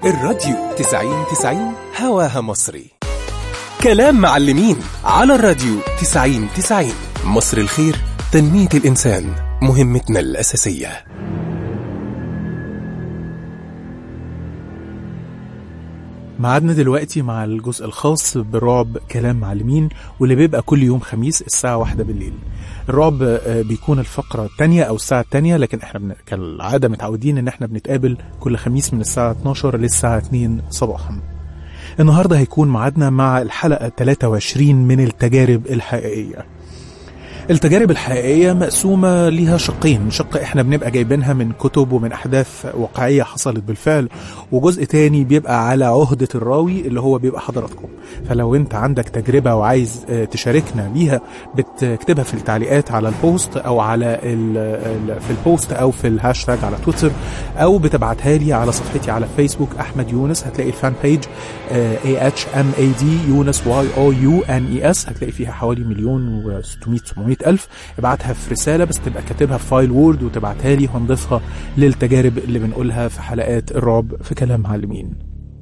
الراديو 90-90 هواها مصري. كلام معلمين على الراديو 90-90. مصر الخير، تنمية الإنسان مهمتنا الأساسية. معادنا دلوقتي مع الجزء الخاص برعب كلام معلمين، واللي بيبقى كل يوم خميس الساعة 1 بالليل. الرعب بيكون الفقرة الثانية أو الساعة الثانية، لكن احنا كالعادة متعودين ان احنا بنتقابل كل خميس من الساعة 12 للساعة 2 صباحا. النهاردة هيكون معادنا مع الحلقة 23 من التجارب الحقيقية. التجارب الحقيقية مقسومة ليها شقين، شق احنا بنبقى جايبينها من كتب ومن أحداث واقعية حصلت بالفعل، وجزء تاني بيبقى على عهدة الراوي اللي هو بيبقى حضراتكم. فلو انت عندك تجربة وعايز تشاركنا بيها بتكتبها في التعليقات على البوست أو على في البوست أو في الهاشتاج على تويتر، أو بتبعتها لي على صفحتي على فيسبوك أحمد يونس. هتلاقي الفان بيج AHMAD يونس YOUNES، هتلاقي فيها حوالي 1,600,700,000. ابعتها في رسالة، بس تبقى كاتبها في فايل وورد وتبعتها لي وهنضيفها للتجارب اللي بنقولها في حلقات الرعب في كلام معلمين.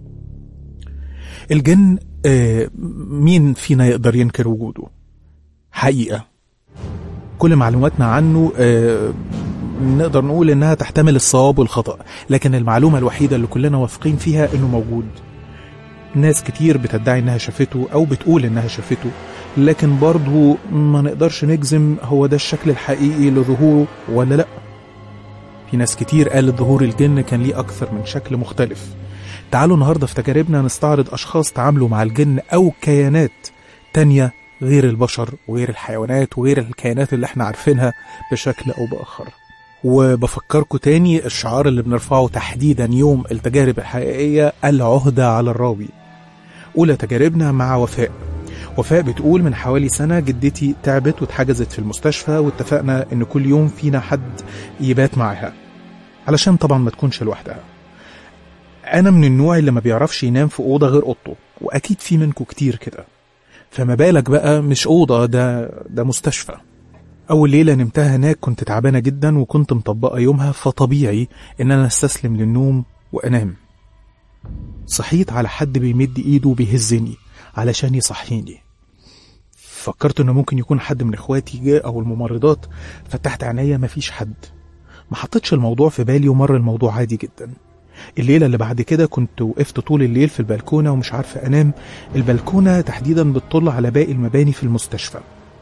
الجن مين فينا يقدر ينكر وجوده؟ حقيقة كل معلوماتنا عنه نقدر نقول انها تحتمل الصواب والخطأ، لكن المعلومة الوحيدة اللي كلنا واثقين فيها انه موجود. ناس كتير بتدعي انها شافته او بتقول انها شافته، لكن برضو ما نقدرش نجزم هو ده الشكل الحقيقي لظهوره ولا لا. في ناس كتير قالت ظهور الجن كان ليه اكثر من شكل مختلف. تعالوا النهاردة في تجاربنا نستعرض اشخاص تعاملوا مع الجن او كيانات تانية غير البشر وغير الحيوانات وغير الكيانات اللي احنا عارفينها بشكل او باخر. وبفكركم تاني الشعار اللي بنرفعه تحديدا يوم التجارب الحقيقية: العهدة على الراوي. أولى تجاربنا مع وفاء. وفاء بتقول: من حوالي سنة جدتي تعبت واتحجزت في المستشفى، واتفقنا ان كل يوم فينا حد يبات معها علشان طبعا ما تكونش لوحدها. انا من النوع اللي ما بيعرفش ينام في أوضة غير أوضته، واكيد في منكم كتير كده، فما بالك بقى مش أوضة، ده مستشفى. أول ليلة نمتها هناك كنت تعبانة جدا وكنت مطبقة يومها، فطبيعي إن أنا استسلم للنوم وأنام. صحيت على حد بيمد إيده وبيهزني علشان يصحيني. فكرت إنه ممكن يكون حد من إخواتي جاء أو الممرضات. فتحت عينيا مفيش حد، ما حطيتش الموضوع في بالي ومر الموضوع عادي جدا. الليلة اللي بعد كده كنت وقفت طول الليل في البلكونة ومش عارفة أنام. البلكونة تحديدا بتطل على باقي المباني في المستشفى.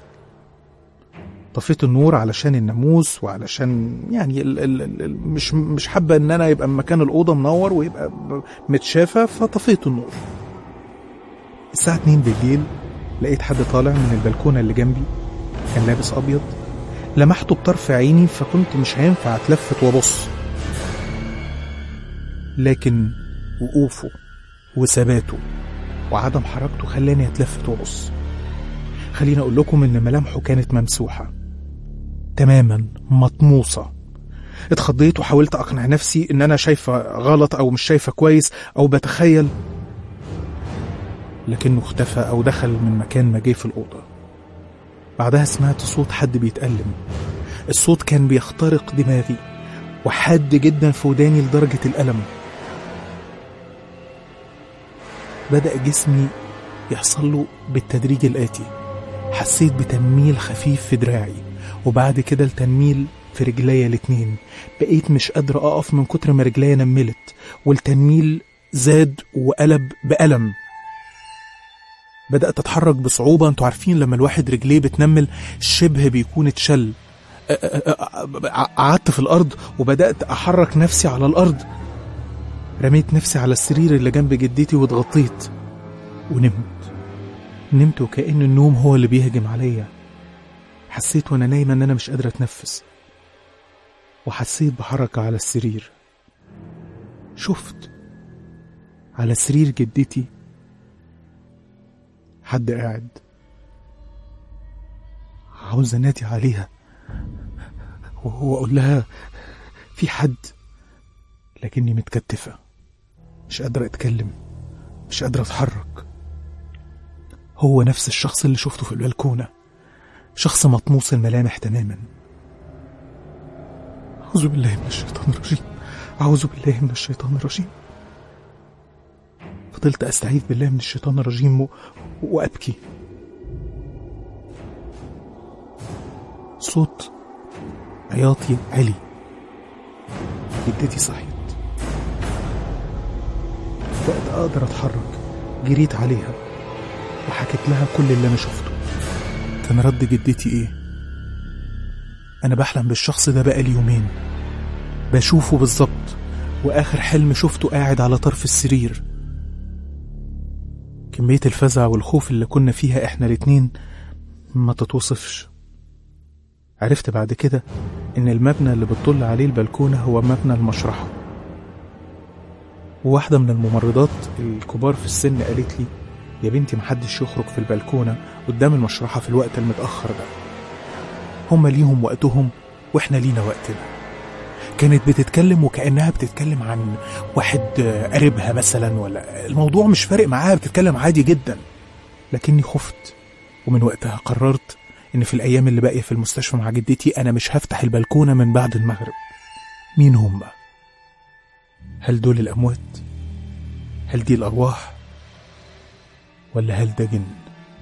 طفيت النور علشان الناموس وعلشان يعني مش حابة ان انا يبقى مكان الأوضة منور ويبقى متشافة، فطفيت النور. الساعة 2 بالليل لقيت حد طالع من البلكونة اللي جنبي، كان لابس أبيض. لمحته بطرف عيني فكنت مش هينفع اتلفت وابص، لكن وقوفه وثباته وعدم حركته خلاني اتلفت وابص. خليني اقول لكم ان ملامحه كانت ممسوحة تماما، مطموسة. اتخضيت وحاولت اقنع نفسي ان انا شايفة غلط او مش شايفة كويس او بتخيل، لكنه اختفى او دخل من مكان ما جه في الأوضة. بعدها سمعت صوت حد بيتألم. الصوت كان بيخترق دماغي وحاد جدا في وداني لدرجة الألم. بدأ جسمي يحصل له بالتدريج الآتي: حسيت بتنميل خفيف في دراعي، وبعد كده التنميل في رجليا الاتنين. بقيت مش قادر أقف من كتر ما رجليا نملت، والتنميل زاد وقلب بألم. بدأت أتحرك بصعوبة. انتوا عارفين لما الواحد رجليه بتنمل شبه بيكون اتشل. قعدت في الأرض وبدأت أحرك نفسي على الأرض. رميت نفسي على السرير اللي جنب جدتي واتغطيت ونمت وكأن النوم هو اللي بيهجم عليا. حسيت وانا نايمة ان انا مش قادرة اتنفس، وحسيت بحركة على السرير. شفت على سرير جدتي حد قاعد. عاوز انادي عليها واقول لها في حد، لكني متكتفة، مش قادرة اتكلم، مش قادرة اتحرك. هو نفس الشخص اللي شفته في البلكونة، شخص مطموس الملامح تماما. أعوذ بالله من الشيطان الرجيم، أعوذ بالله من الشيطان الرجيم. فضلت أستعيذ بالله من الشيطان الرجيم وأبكي. صوت عياطي علي. جدتي صحيت، بقيت أقدر أتحرك. جريت عليها وحكيت لها كل اللي أنا شفته. كان رد جدتي إيه؟ أنا بحلم بالشخص ده بقالي يومين، بشوفه بالظبط، وآخر حلم شفته قاعد على طرف السرير. كمية الفزع والخوف اللي كنا فيها إحنا الاتنين ما تتوصفش. عرفت بعد كده إن المبنى اللي بتطل عليه البلكونة هو مبنى المشرحة. وواحدة من الممرضات الكبار في السن قالت لي: يا بنتي محدش يخرج في البلكونة قدام المشرحة في الوقت المتأخر ده، هم ليهم وقتهم وإحنا لينا وقتنا. كانت بتتكلم وكأنها بتتكلم عن واحد قريبها مثلا، ولا الموضوع مش فارق معاها، بتتكلم عادي جدا. لكني خفت، ومن وقتها قررت إن في الأيام اللي باقية في المستشفى مع جدتي أنا مش هفتح البلكونة من بعد المغرب. مين هم؟ هل دول الأموات؟ هل دي الأرواح؟ ولا هل ده جن؟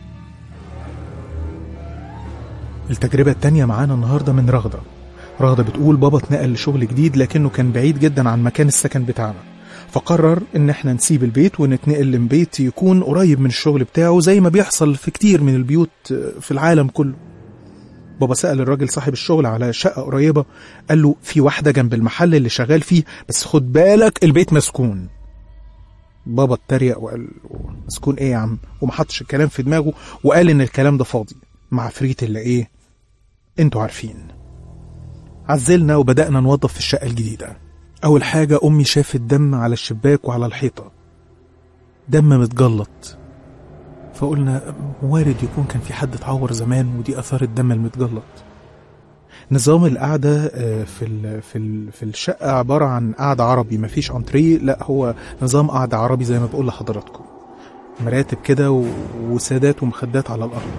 التجربة التانية معانا النهاردة من رغدة. رغدة بتقول: بابا اتنقل لشغل جديد لكنه كان بعيد جدا عن مكان السكن بتاعنا، فقرر ان احنا نسيب البيت ونتنقل لبيت يكون قريب من الشغل بتاعه، زي ما بيحصل في كتير من البيوت في العالم كله. بابا سأل الراجل صاحب الشغل على شقة قريبة، قال له: في واحدة جنب المحل اللي شغال فيه، بس خد بالك البيت مسكون. بابا اتريق وقال: مسكون ايه يا عم؟ ومحطش الكلام في دماغه وقال ان الكلام ده فاضي، مع عفريت اللي ايه انتوا عارفين. عزلنا وبدأنا نوظف في الشقة الجديدة. أول حاجة أمي شافت دم على الشباك وعلى الحيطة، دم متجلط، فقلنا وارد يكون كان في حد اتعور زمان ودي أثار الدم المتجلط. نظام القعدة في الشقة عبارة عن قعدة عربي، مفيش انتريه، لا هو نظام قعدة عربي زي ما بقول لحضراتكم، مراتب كده وسادات ومخدات على الأرض.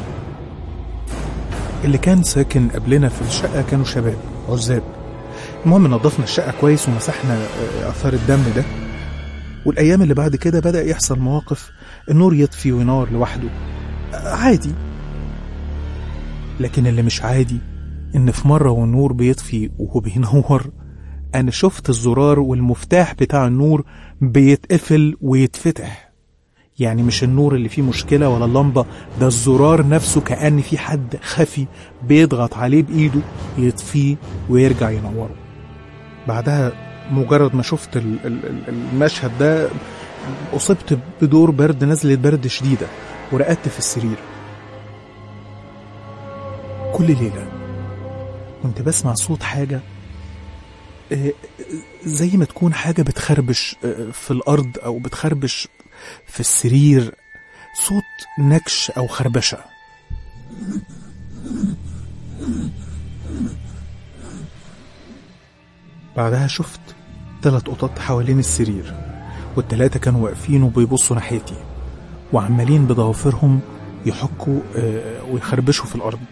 اللي كان ساكن قبلنا في الشقة كانوا شباب عزاب. المهم نظفنا الشقة كويس ومسحنا أثار الدم ده. والأيام اللي بعد كده بدأ يحصل مواقف، النور يطفي وينور لوحده عادي. لكن اللي مش عادي إن في مرة والنور بيطفي وهو بينور، أنا شفت الزرار والمفتاح بتاع النور بيتقفل ويتفتح. يعني مش النور اللي فيه مشكلة ولا اللمبة، ده الزرار نفسه كأن في حد خفي بيضغط عليه بإيده يطفيه ويرجع ينوره. بعدها مجرد ما شفت المشهد ده أصبت بدور برد، نزلت برد شديدة ورقدت في السرير. كل ليلة كنت بسمع صوت حاجة زي ما تكون حاجة بتخربش في الأرض أو بتخربش في السرير، صوت نكش أو خربشة. بعدها شفت 3 قطط حوالين السرير، وال3 كانوا واقفين وبيبصوا ناحيتي وعمالين بضوافرهم يحكوا ويخربشوا في الأرض.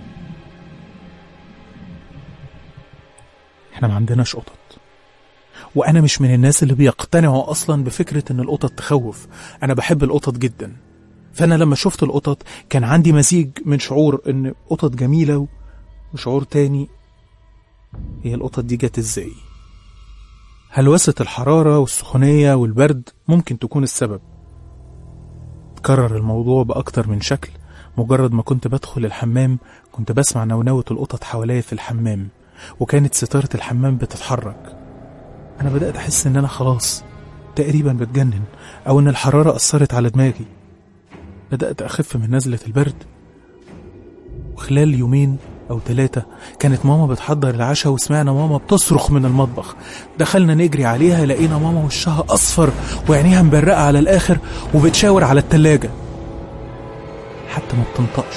احنا ما عندناش قطط، وأنا مش من الناس اللي بيقتنعوا أصلا بفكرة إن القطط تخوف. أنا بحب القطط جدا، فأنا لما شفت القطط كان عندي مزيج من شعور إن قطط جميلة وشعور تاني، هي القطط دي جت إزاي؟ هلوسة الحرارة والسخونية والبرد ممكن تكون السبب. تكرر الموضوع بأكتر من شكل. مجرد ما كنت بدخل الحمام كنت بسمع نونوة القطط حواليا في الحمام، وكانت ستارة الحمام بتتحرك. أنا بدأت أحس إن أنا خلاص تقريبا بتجنن، أو إن الحرارة أثرت على دماغي. بدأت أخف من نزلة البرد، وخلال 2 أو 3 كانت ماما بتحضر العشاء وسمعنا ماما بتصرخ من المطبخ. دخلنا نجري عليها، لقينا ماما وشها أصفر وعينيها مبرقة على الآخر وبتشاور على التلاجة حتى ما بتنطقش.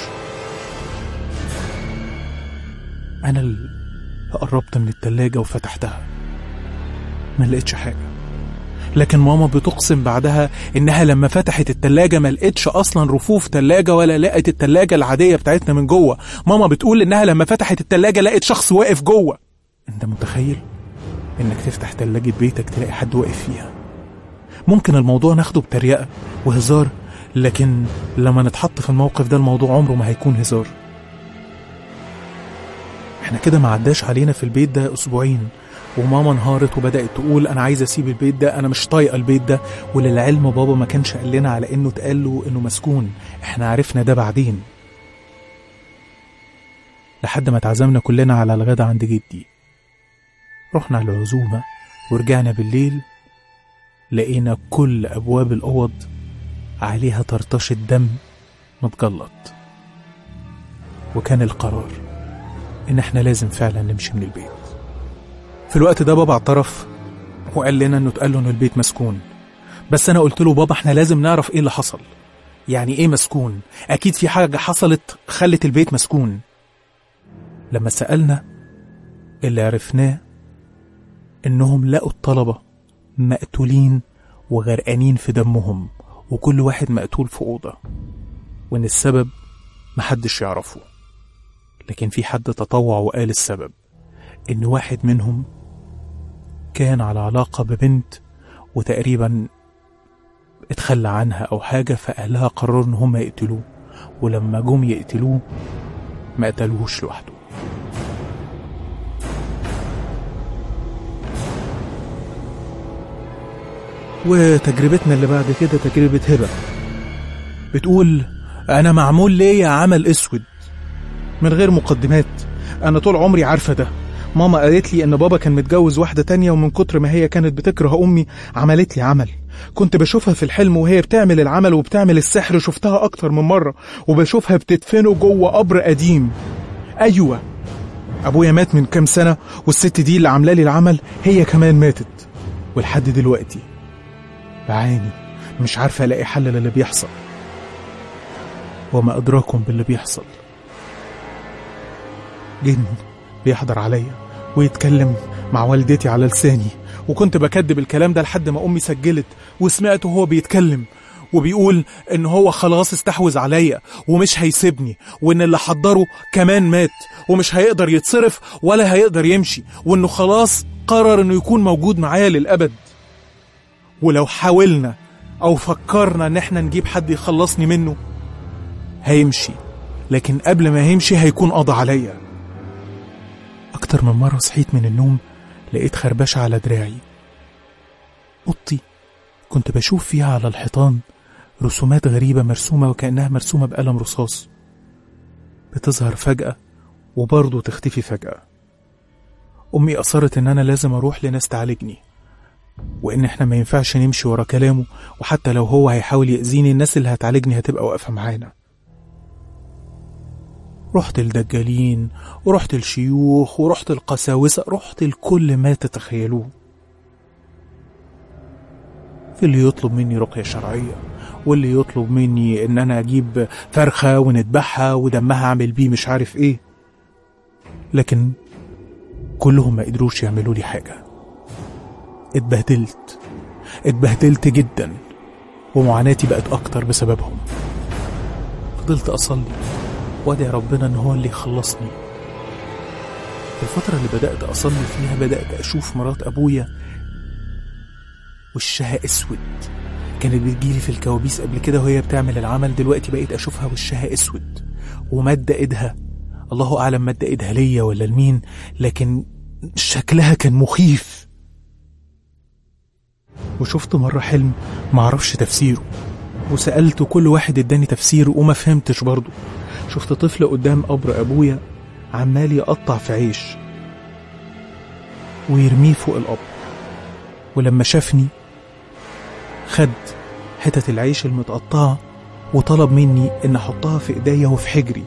أنا اللي قربت من التلاجة وفتحتها، ما لقيتش حاجة. لكن ماما بتقسم بعدها إنها لما فتحت التلاجة ما لقيتش أصلا رفوف تلاجة ولا لقيت التلاجة العادية بتاعتنا من جوه. ماما بتقول إنها لما فتحت التلاجة لقيت شخص واقف جوه. أنت متخيل إنك تفتح تلاجة بيتك تلاقي حد واقف فيها؟ ممكن الموضوع ناخده بتريقة وهزار، لكن لما نتحط في الموقف ده الموضوع عمره ما هيكون هزار. احنا كده ما عداش علينا في البيت ده أسبوعين وماما انهارت وبدأت تقول أنا عايزة أسيب البيت ده، أنا مش طايقة البيت ده. وللعلم بابا ما كانش قال لنا على إنه اتقال له إنه مسكون، احنا عرفنا ده بعدين، لحد ما اتعزمنا كلنا على الغدا عند جدي. رحنا على العزومة ورجعنا بالليل، لقينا كل أبواب الأوض عليها طرطشة دم متجلط. وكان القرار إن احنا لازم فعلا نمشي من البيت. في الوقت ده بابا اعترف وقال لنا إنه اتقال له إنه البيت مسكون، بس أنا قلت له بابا احنا لازم نعرف إيه اللي حصل. يعني إيه مسكون؟ أكيد في حاجة حصلت خلت البيت مسكون. لما سألنا اللي عرفناه إنهم لقوا الطلبة مقتولين وغرقانين في دمهم، وكل واحد مقتول في أوضة، وإن السبب محدش يعرفه. لكن في حد تطوع وقال السبب إن واحد منهم كان على علاقة ببنت وتقريبا اتخلى عنها أو حاجة، فأهلها قرروا إن هم يقتلوه، ولما جم يقتلوه ما قتلوهوش لوحده. وتجربتنا اللي بعد كده تجربة هبة، بتقول أنا معمول ليا عمل أسود من غير مقدمات. أنا طول عمري عارفة ده. ماما قالت لي إن بابا كان متجوز واحدة تانية، ومن كتر ما هي كانت بتكره أمي عملت لي عمل. كنت بشوفها في الحلم وهي بتعمل العمل وبتعمل السحر، شفتها أكتر من مرة، وبشوفها بتدفنه جوه قبر قديم. أيوة، أبويا مات من كام سنة، والست دي اللي عاملة لي العمل هي كمان ماتت، ولحد دلوقتي بعاني، مش عارفة ألاقي حل للي بيحصل. وما أدراكم باللي بيحصل. جن بيحضر عليا ويتكلم مع والدتي على لساني، وكنت بكدب الكلام ده لحد ما أمي سجلت وسمعته هو بيتكلم وبيقول إن هو خلاص استحوذ عليا ومش هيسيبني، وإن اللي حضره كمان مات ومش هيقدر يتصرف ولا هيقدر يمشي، وإنه خلاص قرر إنه يكون موجود معايا للأبد. ولو حاولنا أو فكرنا إن احنا نجيب حد يخلصني منه هيمشي، لكن قبل ما هيمشي هيكون قضى عليا. أكتر من مرة صحيت من النوم لقيت خربشة على دراعي. أوضتي كنت بشوف فيها على الحيطان رسومات غريبة مرسومة وكأنها مرسومة بقلم رصاص، بتظهر فجأة وبرضه تختفي فجأة. أمي أصرت إن أنا لازم أروح لناس تعالجني، وإن إحنا ما ينفعش نمشي ورا كلامه، وحتى لو هو هيحاول يأذيني الناس اللي هتعالجني هتبقى واقفة معانا. رحت الدجالين ورحت الشيوخ ورحت القساوسة، رحت لكل ما تتخيلوه. في اللي يطلب مني رقية شرعية، واللي يطلب مني ان انا اجيب فرخة ونذبحها ودمها اعمل بيه مش عارف ايه، لكن كلهم ما قدروش يعملوا لي حاجة. اتبهدلت جدا، ومعاناتي بقت اكتر بسببهم. فضلت اصلي وادعي ربنا ان هو اللي يخلصني. في الفترة اللي بدأت اصلي فيها بدأت اشوف مرات ابويا وشها اسود. كانت بتجيلي في الكوابيس قبل كده وهي بتعمل العمل، دلوقتي بقيت اشوفها وشها اسود ومادة ايدها، الله اعلم مادة ايدها ليا ولا لمين، لكن شكلها كان مخيف. وشفت مرة حلم معرفش تفسيره، وسألت كل واحد اداني تفسيره وما فهمتش برضه. شفت طفل قدام قبر ابويا عمال يقطع في عيش ويرميه فوق القبر، ولما شافني خد حتة العيش المتقطعة وطلب مني ان احطها في ايديا وفي حجري.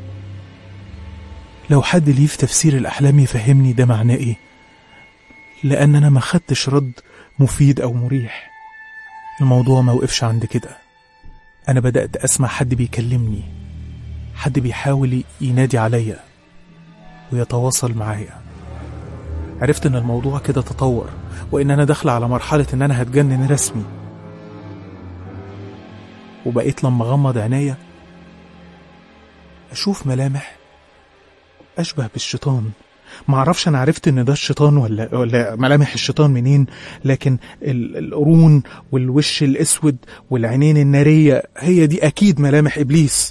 لو حد ليه في تفسير الاحلام يفهمني ده معناه ايه، لان انا ما خدتش رد مفيد او مريح. الموضوع ما وقفش عند كده، انا بدأت اسمع حد بيكلمني، حد بيحاول ينادي عليا ويتواصل معايا. عرفت ان الموضوع كده تطور، وان انا داخله على مرحلة ان انا هتجنن رسمي. وبقيت لما غمض عينيا اشوف ملامح اشبه بالشيطان، معرفش أنا عرفت إن ده الشيطان ولا ملامح الشيطان منين، لكن القرون والوش الأسود والعينين النارية هي دي أكيد ملامح إبليس.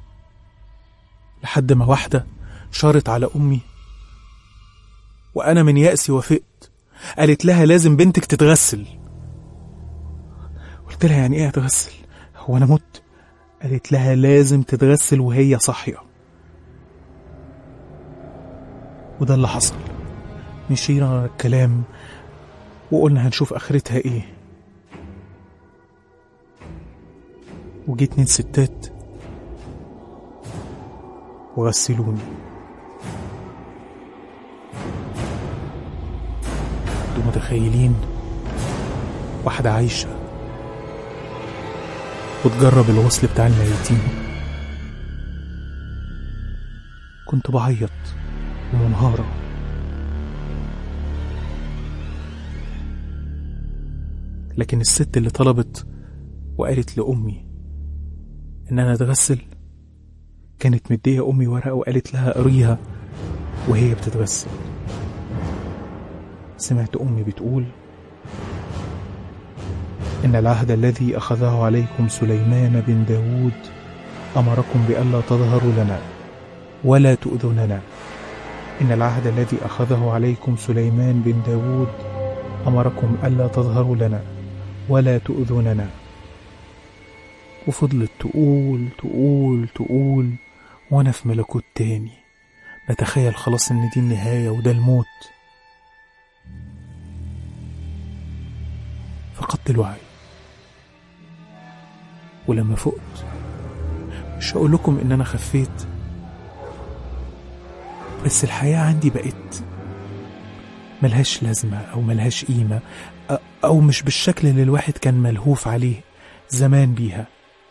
لحد ما واحدة شارت على أمي وأنا من يأسي وافقت. قالت لها لازم بنتك تتغسل. قلت لها يعني إيه أتغسل؟ هو أنا مت؟ قالت لها لازم تتغسل وهي صاحية. وده اللي حصل. مشينا على الكلام وقلنا هنشوف آخرتها إيه. وجيت 2 ستات وغسلوني. انتوا متخيلين واحدة عايشة وتجرب الغسل بتاع الميتين؟ كنت بعيط ومنهارة. لكن الست اللي طلبت وقالت لأمي إن أنا أتغسل كانت مدية أمي ورقة وقالت لها قريها وهي بتتغسل. سمعت أمي بتقول: إن العهد الذي أخذه عليكم سليمان بن داود أمركم بألا تظهروا لنا ولا تؤذوننا. إن العهد الذي أخذه عليكم سليمان بن داود أمركم ألا تظهروا لنا ولا تؤذوننا. وفضلت تقول تقول تقول وأنا في ملكوت تاني بتخيل خلاص إن دي النهاية وده الموت. فقدت الوعي، ولما فقت مش هقول لكم إن أنا خفيت، بس الحياة عندي بقت ملهاش لازمة أو ملهاش قيمة، أو مش بالشكل اللي الواحد كان ملهوف عليه زمان بيها.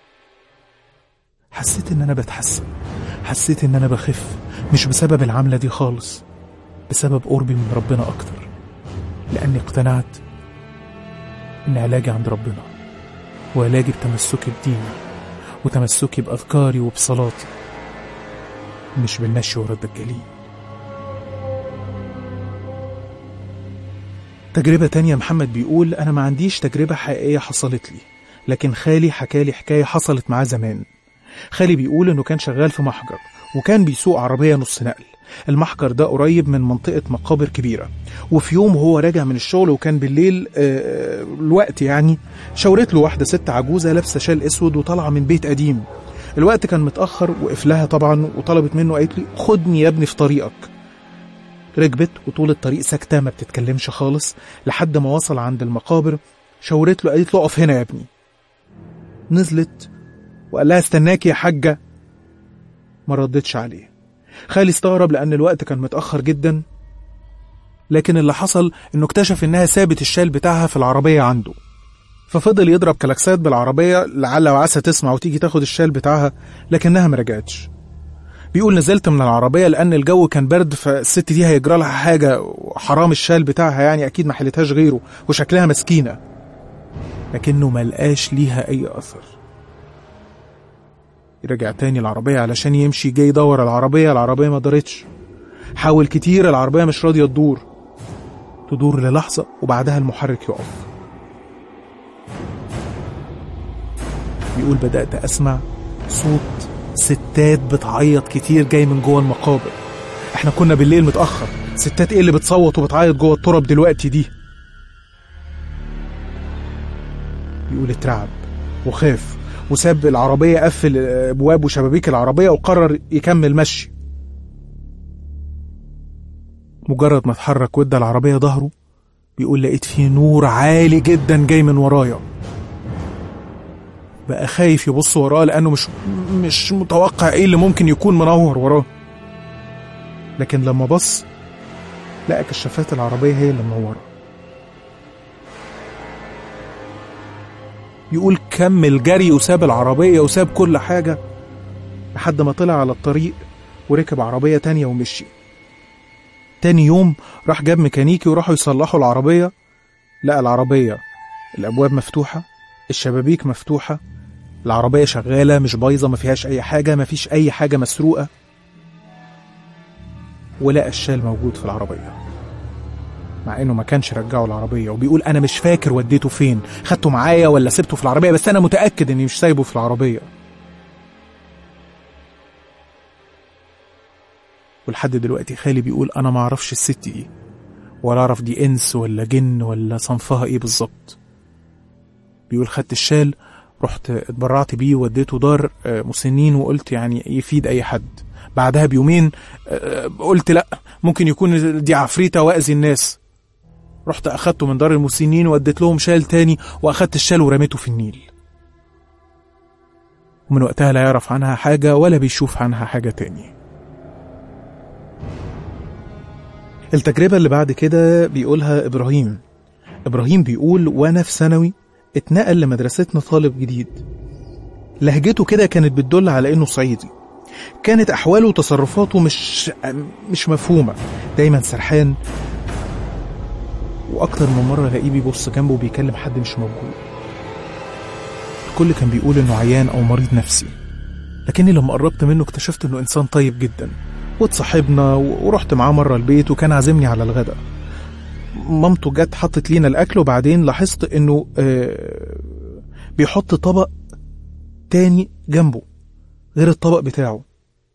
حسيت إن أنا بتحسن، حسيت إن أنا بخف، مش بسبب العملة دي خالص، بسبب قربي من ربنا أكتر، لأني اقتنعت إن علاجي عند ربنا، وعلاجي بتمسكي بديني وتمسكي بأذكاري وبصلاتي، مش بالمشي ورا الدجالين. تجربة تانية، محمد بيقول: أنا ما عنديش تجربة حقيقية حصلت لي، لكن خالي حكالي حكاية حصلت معاه زمان. خالي بيقول إنه كان شغال في محجر وكان بيسوق عربية نص نقل. المحجر ده قريب من منطقة مقابر كبيرة، وفي يوم وهو راجع من الشغل وكان بالليل الوقت يعني شاورت له واحدة ست عجوزة لابسة شال اسود وطالعة من بيت قديم. الوقت كان متأخر، وقف لها طبعا وطلبت منه، قالت لي: خدني يا ابني في طريقك. ركبت وطول الطريق ساكتة ما بتتكلمش خالص لحد ما وصل عند المقابر. شاورت له، قالت له: اقف هنا يا ابني. نزلت وقال لها: استناكي يا حاجة. ما ردتش عليه. خالي استغرب لأن الوقت كان متأخر جدا، لكن اللي حصل إنه اكتشف إنها سابت الشال بتاعها في العربية عنده، ففضل يضرب كلاكسات بالعربية لعل وعسى تسمع وتيجي تاخد الشال بتاعها، لكنها ما رجعتش. بيقول: نزلت من العربية لأن الجو كان برد، فالست دي هيجرى لها حاجة، حرام الشال بتاعها يعني أكيد ما حلتهاش غيره، وشكلها مسكينة. لكنه ملقاش ليها أي أثر. رجع تاني العربية علشان يمشي، جاي يدور العربية ما دارتش. حاول كتير، العربية مش راضية تدور للحظة وبعدها المحرك يقف. بيقول: بدأت أسمع صوت ستات بتعيط كتير جاي من جوه المقابر. احنا كنا بالليل متأخر، ستات ايه اللي بتصوت وبتعيط جوه التراب دلوقتي دي؟ بيقول: اترعب وخاف وساب العربية، قفل ابواب وشبابيك العربية وقرر يكمل مشي. مجرد ما اتحرك وادى العربية ظهره، بيقول: لقيت فيه نور عالي جدا جاي من ورايا. بقى خايف يبص وراه لأنه مش متوقع ايه اللي ممكن يكون منور وراه. لكن لما بص لقى كشافات العربية هي اللي منورة. يقول: كمل جري وساب العربية وساب كل حاجة لحد ما طلع على الطريق وركب عربية تانية ومشي. تاني يوم راح جاب ميكانيكي وراحوا يصلحوا العربية. لقى العربية الأبواب مفتوحة، الشبابيك مفتوحة، العربية شغالة مش بايظة، ما فيهاش أي حاجة، ما فيش أي حاجة مسروقة. ولقى الشال موجود في العربية، مع انه ما كانش رجعه العربية، وبيقول انا مش فاكر وديته فين، خدته معايا ولا سبته في العربية، بس انا متأكد اني مش سايبه في العربية. ولحد دلوقتي خالي بيقول انا ما اعرفش الست دي، ولا اعرف دي انس ولا جن ولا صنفها ايه بالظبط. بيقول خدت الشال، رحت اتبرعت بيه ووديته دار مسنين، وقلت يعني يفيد اي حد. بعدها بيومين قلت لا، ممكن يكون دي عفريتة واذي الناس. رحت اخدته من دار المسنين ووديت لهم شال تاني، واخدت الشال ورميته في النيل. ومن وقتها لا يعرف عنها حاجة ولا بيشوف عنها حاجة تاني. التجربة اللي بعد كده بيقولها إبراهيم بيقول وانا في ثانوي اتنقل لمدرستنا طالب جديد. لهجته كده كانت بتدل على انه صعيدي. كانت احواله وتصرفاته مش مفهومة، دايما سرحان، واكتر من مرة الاقيه بيبص جنبه وبيكلم حد مش موجود. الكل كان بيقول انه عيان او مريض نفسي، لكني لما قربت منه اكتشفت انه انسان طيب جدا، واتصاحبنا ورحت معاه مرة البيت وكان عازمني على الغداء. مامته جت حطت لينا الاكل، وبعدين لاحظت انه بيحط طبق تاني جنبه غير الطبق بتاعه،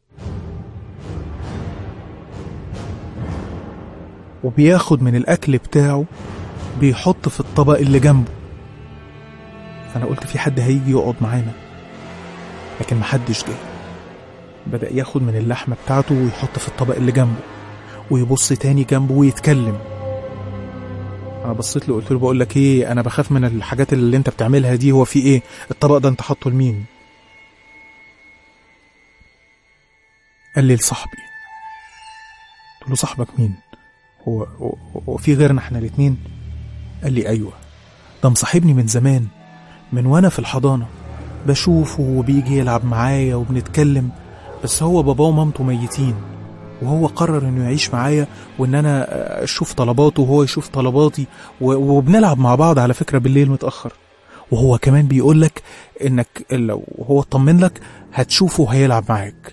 وبياخد من الاكل بتاعه بيحط في الطبق اللي جنبه. فانا قلت في حد هيجي يقعد معانا، لكن محدش جه. بدأ ياخد من اللحمة بتاعته ويحط في الطبق اللي جنبه، ويبص تاني جنبه ويتكلم. انا بصيت له قلت له بقول لك ايه، انا بخاف من الحاجات اللي انت بتعملها دي، هو في ايه؟ الطبق ده انت حاطه لمين؟ قال لي لصاحبي. قلت له صاحبك مين؟ هو في غيرنا احنا الاتنين؟ قال لي ايوه، ده مصاحبني من زمان، من وانا في الحضانة بشوفه وبيجي يلعب معايا وبنتكلم، بس هو باباه ومامته ميتين، وهو قرر انه يعيش معايا، وان انا اشوف طلباته وهو يشوف طلباتي، وبنلعب مع بعض على فكرة بالليل متأخر. وهو كمان بيقولك انك لو هو اطمن لك هتشوفه وهيلعب معاك.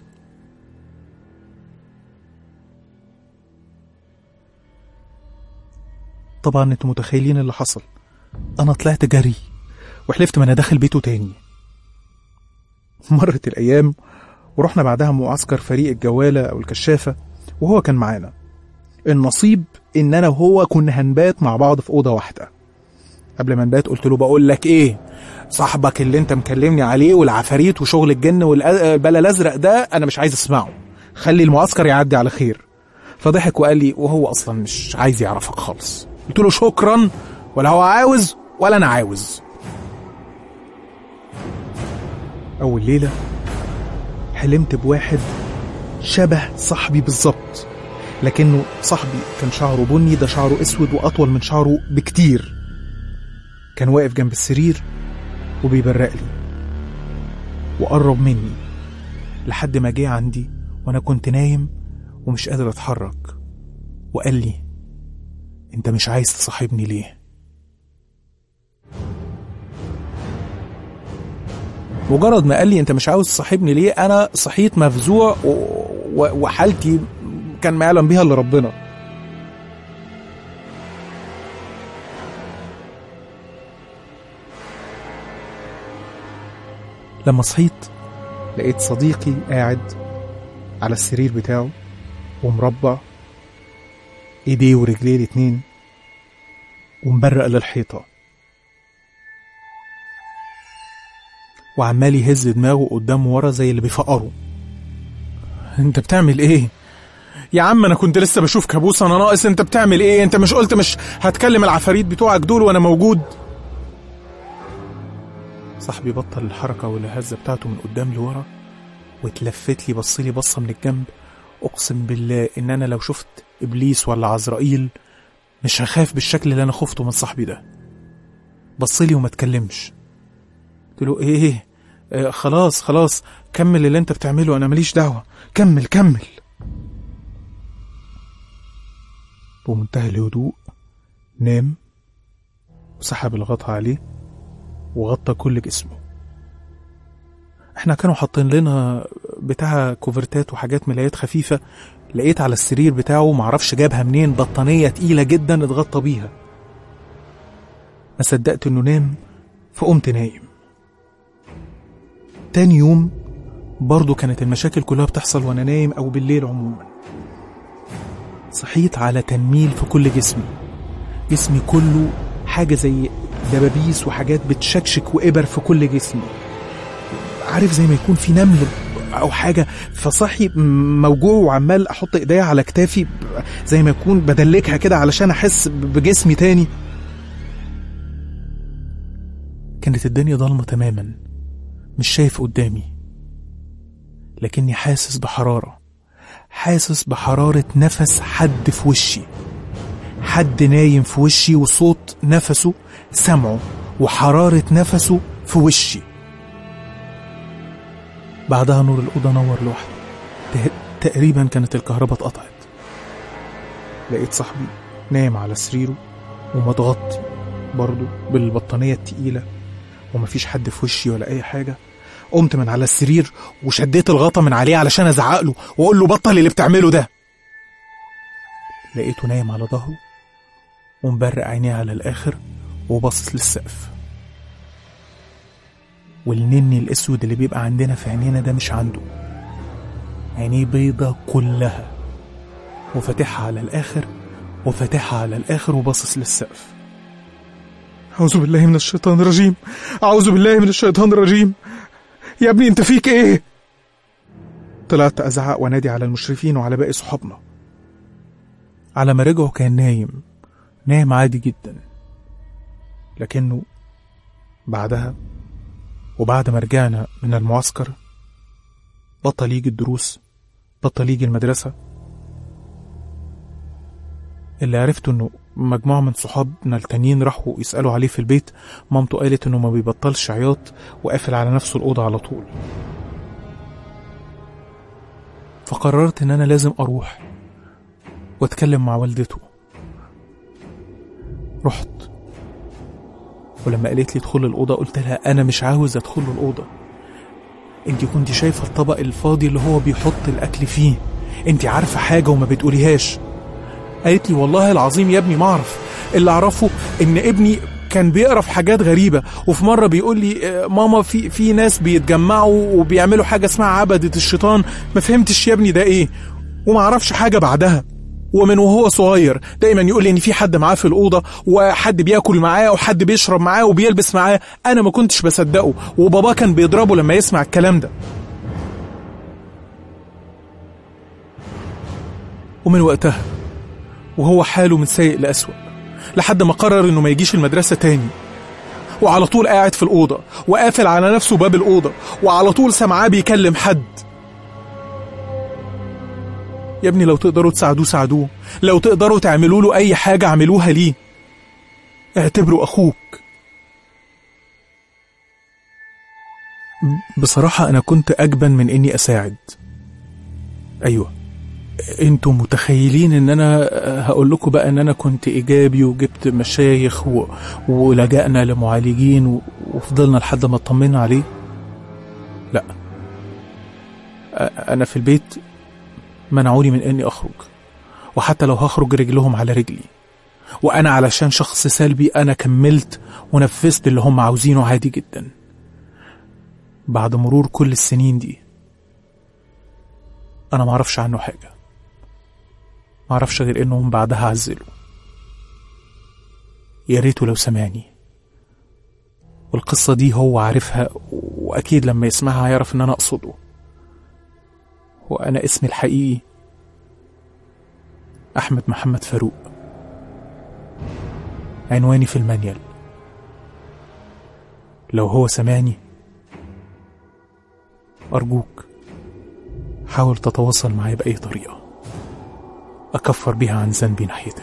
طبعا انتوا متخيلين اللي حصل. انا طلعت جري وحلفت ما انا داخل بيته تاني. مرت الايام ورحنا بعدها معسكر فريق الجوالة او الكشافة، وهو كان معانا. النصيب ان انا وهو كنا هنبات مع بعض في اوضة واحدة. قبل ما نبات قلت له بقول لك ايه، صاحبك اللي انت مكلمني عليه والعفاريت وشغل الجن والبلا الازرق ده انا مش عايز اسمعه، خلي المعسكر يعدي على خير. فضحك وقال لي وهو اصلا مش عايز يعرفك خالص. قلت له شكرا، ولا هو عاوز ولا انا عاوز. اول ليلة حلمت بواحد شبه صاحبي بالظبط، لكنه صاحبي كان شعره بني، ده شعره اسود واطول من شعره بكتير. كان واقف جنب السرير وبيبرق لي، وقرب مني لحد ما جه عندي وانا كنت نايم ومش قادر اتحرك، وقال لي انت مش عايز تصاحبني ليه؟ مجرد ما قال لي انت مش عاوز تصاحبني ليه، انا صحيت مفزوع وحالتي كان ما يعلم بيها الا ربنا. لما صحيت لقيت صديقي قاعد على السرير بتاعه ومربع ايديه ورجليه الاتنين ومبرق للحيطة، وعمال يهز دماغه قدام ورا زي اللي بيفقره. انت بتعمل ايه يا عم؟ انا كنت لسه بشوف كابوس، انا ناقص انت بتعمل ايه؟ انت مش قلت مش هتكلم العفاريت بتوعك دول وانا موجود؟ صاحبي بطل الحركة والهزة بتاعته من قدام لورا، واتلفت لي بصلي بصة من الجنب. اقسم بالله ان انا لو شفت ابليس ولا عزرائيل مش هخاف بالشكل اللي انا خفته من صاحبي ده. بصلي وما تكلمش. قلت له ايه خلاص كمل اللي انت بتعمله، انا ماليش دعوة، كمل. بمنتهى الهدوء نام وسحب الغطا عليه وغطى كل جسمه. احنا كانوا حاطين لنا بتاع كوفرتات وحاجات ملايات خفيفة لقيت على السرير بتاعه معرفش جابها منين بطانية تقيلة جدا اتغطى بيها. ما صدقت انه نام فقمت نايم. تاني يوم برضو كانت المشاكل كلها بتحصل وانا نايم او بالليل عموما. صحيت على تنميل في كل جسمي كله حاجة زي دبابيس وحاجات بتشكشك وإبر في كل جسمي، عارف زي ما يكون في نمل أو حاجة. فصحي موجوع وعمال أحط إيديا على كتافي زي ما يكون بدلكها كده علشان أحس بجسمي تاني. كانت الدنيا ضلمة تماما، مش شايف قدامي، لكني حاسس بحرارة نفس حد في وشي، حد نايم في وشي وصوت نفسه سمعه وحرارة نفسه في وشي. بعدها نور الأوضة نور لوحده، تقريبا كانت الكهرباء اتقطعت. لقيت صاحبي نايم على سريره ومتغطي برضه بالبطانية التقيلة ومفيش حد في وشي ولا أي حاجة. قمت من على السرير وشديت الغطا من عليه علشان أزعق له وأقول له بطل اللي بتعمله ده. لقيته نايم على ظهره ومبرق عينيه على الآخر وبصص للسقف، والنني الأسود اللي بيبقى عندنا في عينينا ده مش عنده، عينيه بيضة كلها وفتحها على الآخر وبصص للسقف. أعوذ بالله من الشيطان الرجيم، يا ابني انت فيك ايه؟ طلعت أزعق ونادي على المشرفين وعلى باقي صحابنا. على ما رجعوا كان نايم عادي جدا، لكنه بعدها وبعد ما رجعنا من المعسكر بطل يجي الدروس، بطل يجي المدرسة. اللي عرفته انه مجموعة من صحابنا التانيين راحوا يسألوا عليه في البيت. مامته قالت انه ما بيبطلش عياط وقافل على نفسه الأوضة على طول. فقررت ان انا لازم اروح واتكلم مع والدته. رحت، ولما قالت لي ادخل الأوضة قلت لها انا مش عاوز ادخل الأوضة. انتي كنتي شايفة الطبق الفاضي اللي هو بيحط الأكل فيه، انتي عارفة حاجة وما بتقوليهاش. قالت لي والله العظيم يا ابني ما اعرف، اللي اعرفه ان ابني كان بيقرا في حاجات غريبة، وفي مرة بيقول لي ماما في ناس بيتجمعوا وبيعملوا حاجة اسمها عبدة الشيطان، ما فهمتش يا ابني ده ايه، وما عرفش حاجة بعدها. ومن وهو صغير دايما يقول لي ان في حد معاه في الأوضة وحد بياكل معاه وحد بيشرب معاه وبيلبس معاه. انا ما كنتش بصدقه، وبابا كان بيضربه لما يسمع الكلام ده. ومن وقتها وهو حاله من سيء لأسوأ، لحد ما قرر انه ما يجيش المدرسة تاني، وعلى طول قاعد في الأوضة وقافل على نفسه باب الأوضة، وعلى طول سمعاه بيكلم حد. يا ابني لو تقدروا تساعدوه ساعدوه، لو تقدروا تعملوا له أي حاجة اعملوها ليه، اعتبره أخوك. بصراحة أنا كنت أجبن من إني أساعد. أيوة، انتوا متخيلين ان انا هقول لكم بقى ان انا كنت ايجابي وجبت مشايخ ولجأنا لمعالجين وفضلنا لحد ما اطمنا عليه؟ لا، انا في البيت منعوني من اني اخرج، وحتى لو هخرج رجلهم على رجلي. وانا علشان شخص سلبي انا كملت ونفذت اللي هم عاوزينه عادي جدا. بعد مرور كل السنين دي انا معرفش عنه حاجة، معرفش غير انهم بعدها عزلوا. يا ريته لو سمعني، والقصة دي هو عارفها، واكيد لما يسمعها هيعرف ان انا اقصده. وانا اسمي الحقيقي احمد محمد فاروق، عنواني في المانيال. لو هو سمعني ارجوك حاول تتواصل معي بأي طريقة أكفر بها عن ذنبي ناحيتك.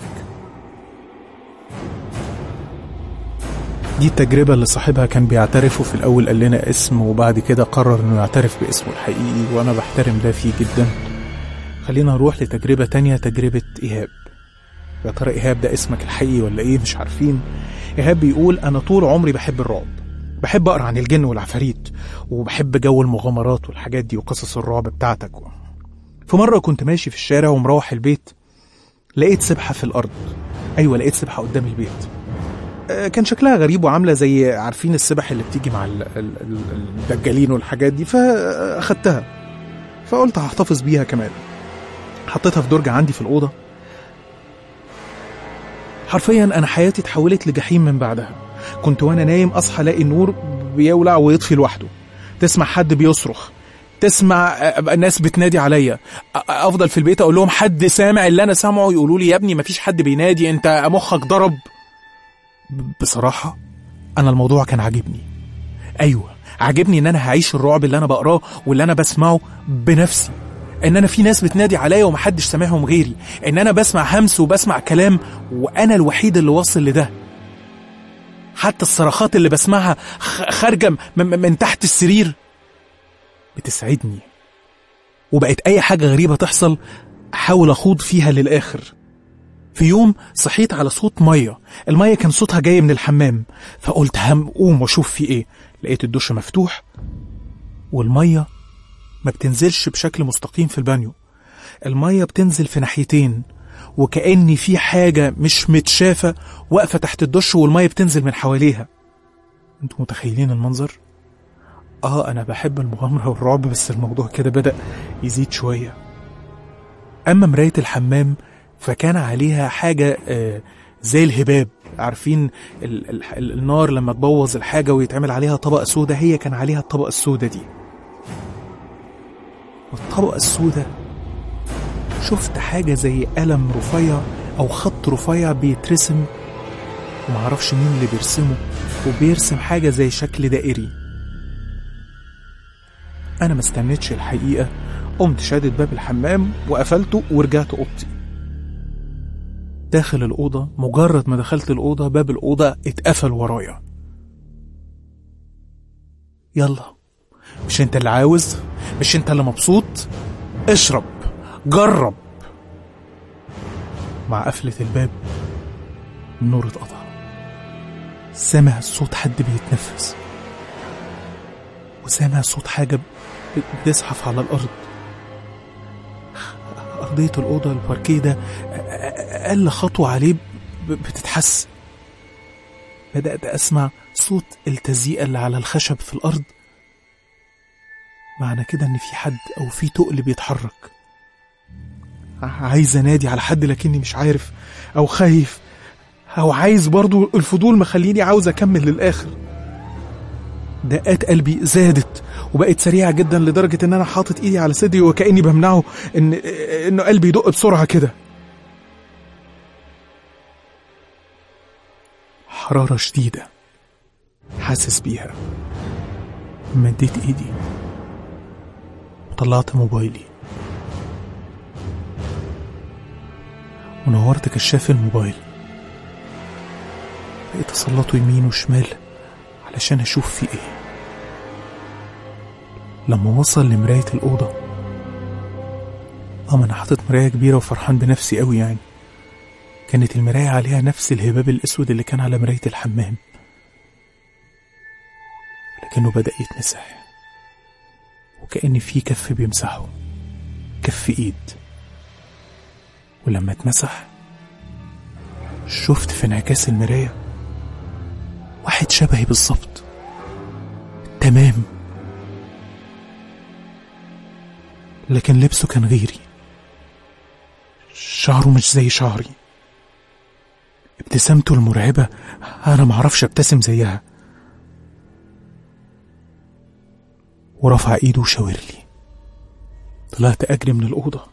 دي التجربة اللي صاحبها كان بيعترفه في الأول، قال لنا اسم وبعد كده قرر إنه يعترف باسمه الحقيقي، وأنا بحترم ده فيه جدا. خلينا نروح لتجربة تانية، تجربة إيهاب. يا ترى إيهاب ده اسمك الحقيقي ولا إيه؟ مش عارفين. إيهاب بيقول أنا طول عمري بحب الرعب، بحب أقرأ عن الجن والعفاريت، وبحب جو المغامرات والحاجات دي وقصص الرعب بتاعتك. في مرة كنت ماشي في الشارع ومروح البيت، لقيت سبحة في الأرض. أيوة، لقيت سبحة قدام البيت. كان شكلها غريب وعاملة زي عارفين السبح اللي بتيجي مع الدجالين والحاجات دي، فأخدتها، فقلت هحتفظ بيها كمان. حطيتها في درج عندي في الأوضة. حرفيا أنا حياتي اتحولت لجحيم من بعدها. كنت وأنا نايم أصحى ألاقي النور بيولع ويطفي لوحده، تسمع حد بيصرخ، تسمع الناس بتنادي عليا، افضل في البيت اقول لهم حد سامع اللي انا سامعه؟ يقولوا لي يا ابني مفيش حد بينادي، انت مخك ضرب. بصراحة انا الموضوع كان عاجبني. ايوه عاجبني ان انا هعيش الرعب اللي انا بقراه واللي انا بسمعه بنفسي، ان انا في ناس بتنادي عليا ومحدش سامعهم غيري، ان انا بسمع همس وبسمع كلام وانا الوحيد اللي واصل لده. حتى الصراخات اللي بسمعها خارجة من تحت السرير بتسعدني، وبقت أي حاجة غريبة تحصل أحاول أخوض فيها للآخر. في يوم صحيت على صوت مية، المية كان صوتها جاي من الحمام، فقلت قوم واشوف في ايه. لقيت الدش مفتوح والمية ما بتنزلش بشكل مستقيم في البانيو، المية بتنزل في ناحيتين، وكأني في حاجة مش متشافة واقفة تحت الدش والمية بتنزل من حواليها. انتوا متخيلين المنظر؟ أنا بحب المغامرة والرعب، بس الموضوع كده بدأ يزيد شوية. أما مراية الحمام فكان عليها حاجة زي الهباب، عارفين النار لما تبوظ الحاجة ويتعمل عليها طبقة سودة، هي كان عليها الطبقة السودة دي. والطبقة السودة شفت حاجة زي قلم رفيع أو خط رفيع بيترسم، ومعرفش مين اللي بيرسمه، وبيرسم حاجة زي شكل دائري. أنا ما استنيتش الحقيقة، قمت شادد باب الحمام وقفلته ورجعت أوضتي. داخل الأوضة، مجرد ما دخلت الأوضة باب الأوضة اتقفل ورايا. يلا، مش انت اللي عاوز؟ مش انت اللي مبسوط؟ اشرب، جرب. مع قفلة الباب النور اتقطع. سامع صوت حد بيتنفس، وسامع صوت حاجة بتزحف على الأرض. أرضية الأوضة الباركيه ده أقل خطوة عليه بتتحس. بدأت أسمع صوت التزييق اللي على الخشب في الأرض، معنى كده إن في حد أو في تقل بيتحرك. عايز أنادي على حد لكني مش عارف، أو خايف، أو عايز برضو الفضول مخليني عاوز أكمل للآخر. دقات قلبي زادت وبقت سريعة جدا لدرجة ان انا حاطط ايدي على صدري وكأني بمنعه انه قلبي يدق بسرعة كده. حرارة شديدة حاسس بيها. مديت ايدي وطلعت موبايلي ونورت كشاف الموبايل، بقيت اسلطه يمين وشمال علشان اشوف في ايه. لما وصل لمراية الأوضة، انا حاطط مراية كبيرة وفرحان بنفسي قوي يعني. كانت المراية عليها نفس الهباب الأسود اللي كان على مراية الحمام، لكنه بدأ يتمسح، وكأن في كف بيمسحه، كف ايد. ولما اتمسح شفت في انعكاس المراية واحد شبهي بالظبط تمام، لكن لبسه كان غيري، شعره مش زي شعري، ابتسامته المرعبة أنا معرفش ابتسم زيها. ورفع ايده وشاور لي. طلعت أجري من الأوضة.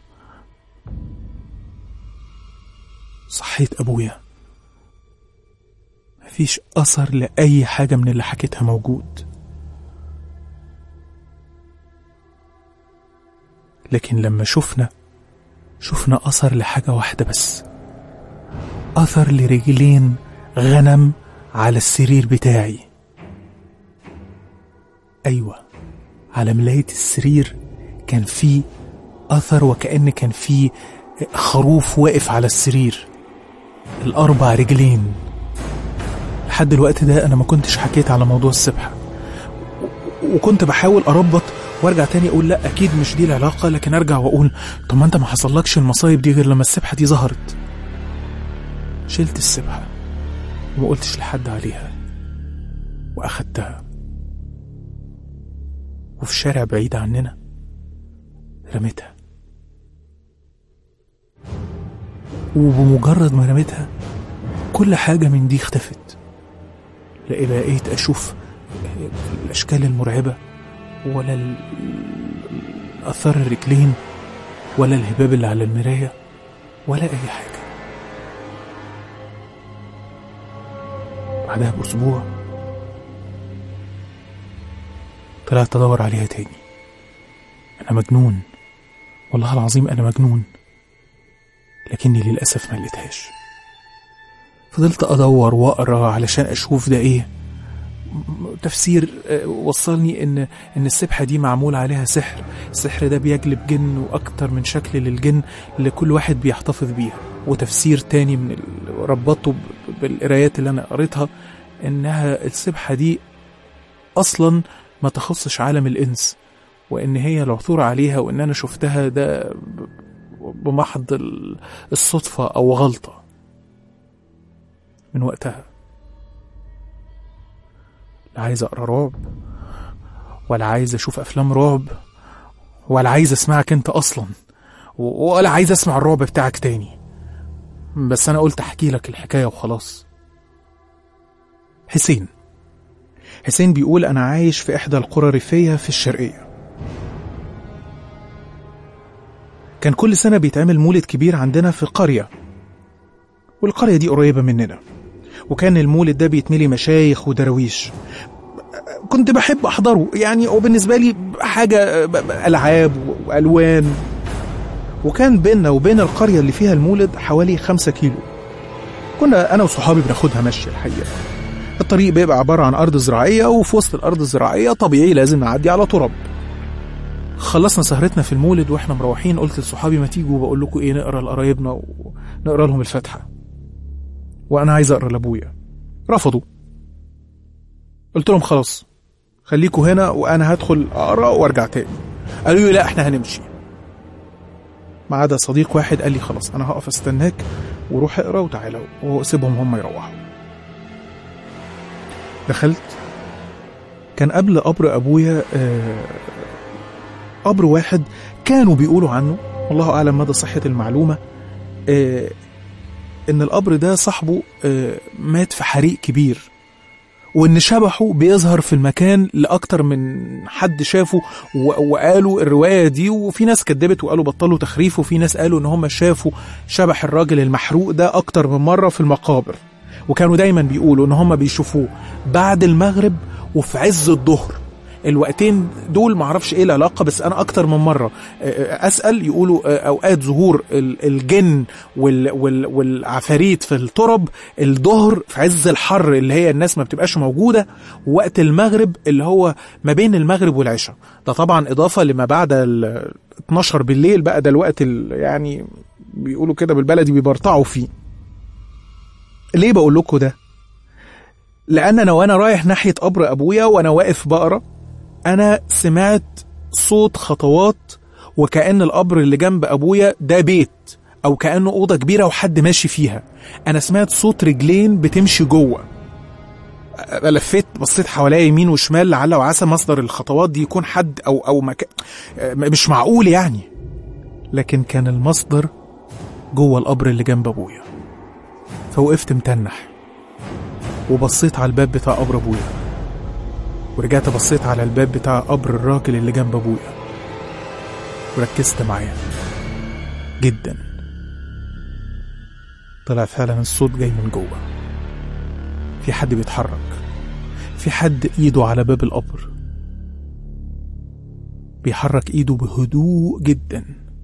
صحيت أبويا، مفيش أثر لأي حاجة من اللي حكيتها موجود، لكن لما شفنا أثر لحاجة واحدة بس، أثر لرجلين غنم على السرير بتاعي. أيوة، على ملاية السرير كان في أثر، وكأن كان في خروف واقف على السرير، الأربع رجلين. لحد الوقت ده أنا ما كنتش حكيت على موضوع السبحة، وكنت بحاول أربط وارجع تاني اقول لا اكيد مش دي العلاقة، لكن ارجع واقول طب ما انت ما حصلكش المصايب دي غير لما السبحة دي ظهرت. شلت السبحة وما قلتش لحد عليها واخدتها، وفي شارع بعيد عننا رميتها. وبمجرد ما رميتها كل حاجة من دي اختفت. لا بقيت أشوف الأشكال المرعبة ولا أثار الرجلين ولا الهباب اللي على المراية ولا أي حاجة. بعدها بأسبوع طلعت أدور عليها تاني. أنا مجنون، والله العظيم أنا مجنون، لكني للأسف ما لقيتهاش. فضلت أدور وأقرأ علشان أشوف ده إيه. تفسير وصلني إن السبحة دي معمول عليها سحر. السحر ده بيجلب جن وأكتر من شكل للجن اللي كل واحد بيحتفظ بيها. وتفسير تاني من ربطته بالقرايات اللي أنا قريتها إنها السبحة دي أصلا ما تخصش عالم الإنس، وإن هي العثور عليها وإن أنا شفتها ده بمحض الصدفة أو غلطة. من وقتها لا عايز أقرأ رعب ولا عايز أشوف أفلام رعب ولا عايز أسمعك أنت أصلا ولا عايز أسمع الرعب بتاعك تاني. بس أنا قلت أحكي لك الحكاية وخلاص. حسين بيقول أنا عايش في إحدى القرى الريفية في الشرقية. كان كل سنة بيتعمل مولد كبير عندنا في قرية، والقرية دي قريبة مننا، وكان المولد ده بيتملي مشايخ ودرويش. كنت بحب أحضره يعني، وبالنسبة لي حاجة ألعاب وألوان. وكان بيننا وبين القرية اللي فيها المولد حوالي 5 كيلو. كنا أنا وصحابي بناخدها مشي. الحقيقة الطريق بيبقى عبارة عن أرض زراعية، وفي وسط الأرض الزراعية طبيعي لازم نعدي على تراب. خلصنا سهرتنا في المولد واحنا مروحين قلت لصحابي ما تيجوا بقول لكم ايه، نقرا لقرايبنا ونقرا لهم الفاتحه، وانا عايز اقرا لابويا. رفضوا. قلت لهم خلاص خليكوا هنا وانا هدخل اقرا وارجع تاني. قالوا لي لا احنا هنمشي. ما عدا صديق واحد قال لي خلاص انا هقف استناك وروح اقرا وتعالى وسيبهم هم يروحوا. دخلت. كان قبل قبر ابويا قبر واحد كانوا بيقولوا عنه، والله أعلم مدى صحة المعلومة، إن القبر ده صاحبه مات في حريق كبير، وإن شبحه بيظهر في المكان لأكتر من حد شافه. وقالوا الرواية دي، وفي ناس كدبت وقالوا بطلوا تخريف، وفي ناس قالوا إن هم شافوا شبح الراجل المحروق ده أكتر من مرة في المقابر. وكانوا دايما بيقولوا إن هم بيشوفوه بعد المغرب وفي عز الظهر. الوقتين دول معرفش ايه العلاقة، بس انا اكتر من مرة اسأل يقولوا اوقات ظهور الجن والعفاريت في الترب الظهر في عز الحر اللي هي الناس ما بتبقاش موجودة، ووقت المغرب اللي هو ما بين المغرب والعشاء. ده طبعا اضافة لما بعد 12 بالليل بقى، ده الوقت يعني بيقولوا كده بالبلدي بيبرطعوا فيه. ليه بقول لكم ده؟ لان انا وانا رايح ناحية قبر ابويا وانا واقف بقرا، أنا سمعت صوت خطوات، وكأن القبر اللي جنب أبويا ده بيت أو كأنه أوضة كبيرة وحد ماشي فيها. أنا سمعت صوت رجلين بتمشي جوه. لفيت بصيت حواليا يمين وشمال لعل وعسى مصدر الخطوات دي يكون حد أو مكان، مش معقول يعني. لكن كان المصدر جوه القبر اللي جنب أبويا. فوقفت متنح وبصيت على الباب بتاع قبر أبويا، ورجعت بصيت على الباب بتاع قبر الراجل اللي جنب أبويا، وركزت معاه جدا. طلع فعلا الصوت جاي من جوه، في حد بيتحرك، في حد ايده على باب القبر بيحرك ايده بهدوء جدا.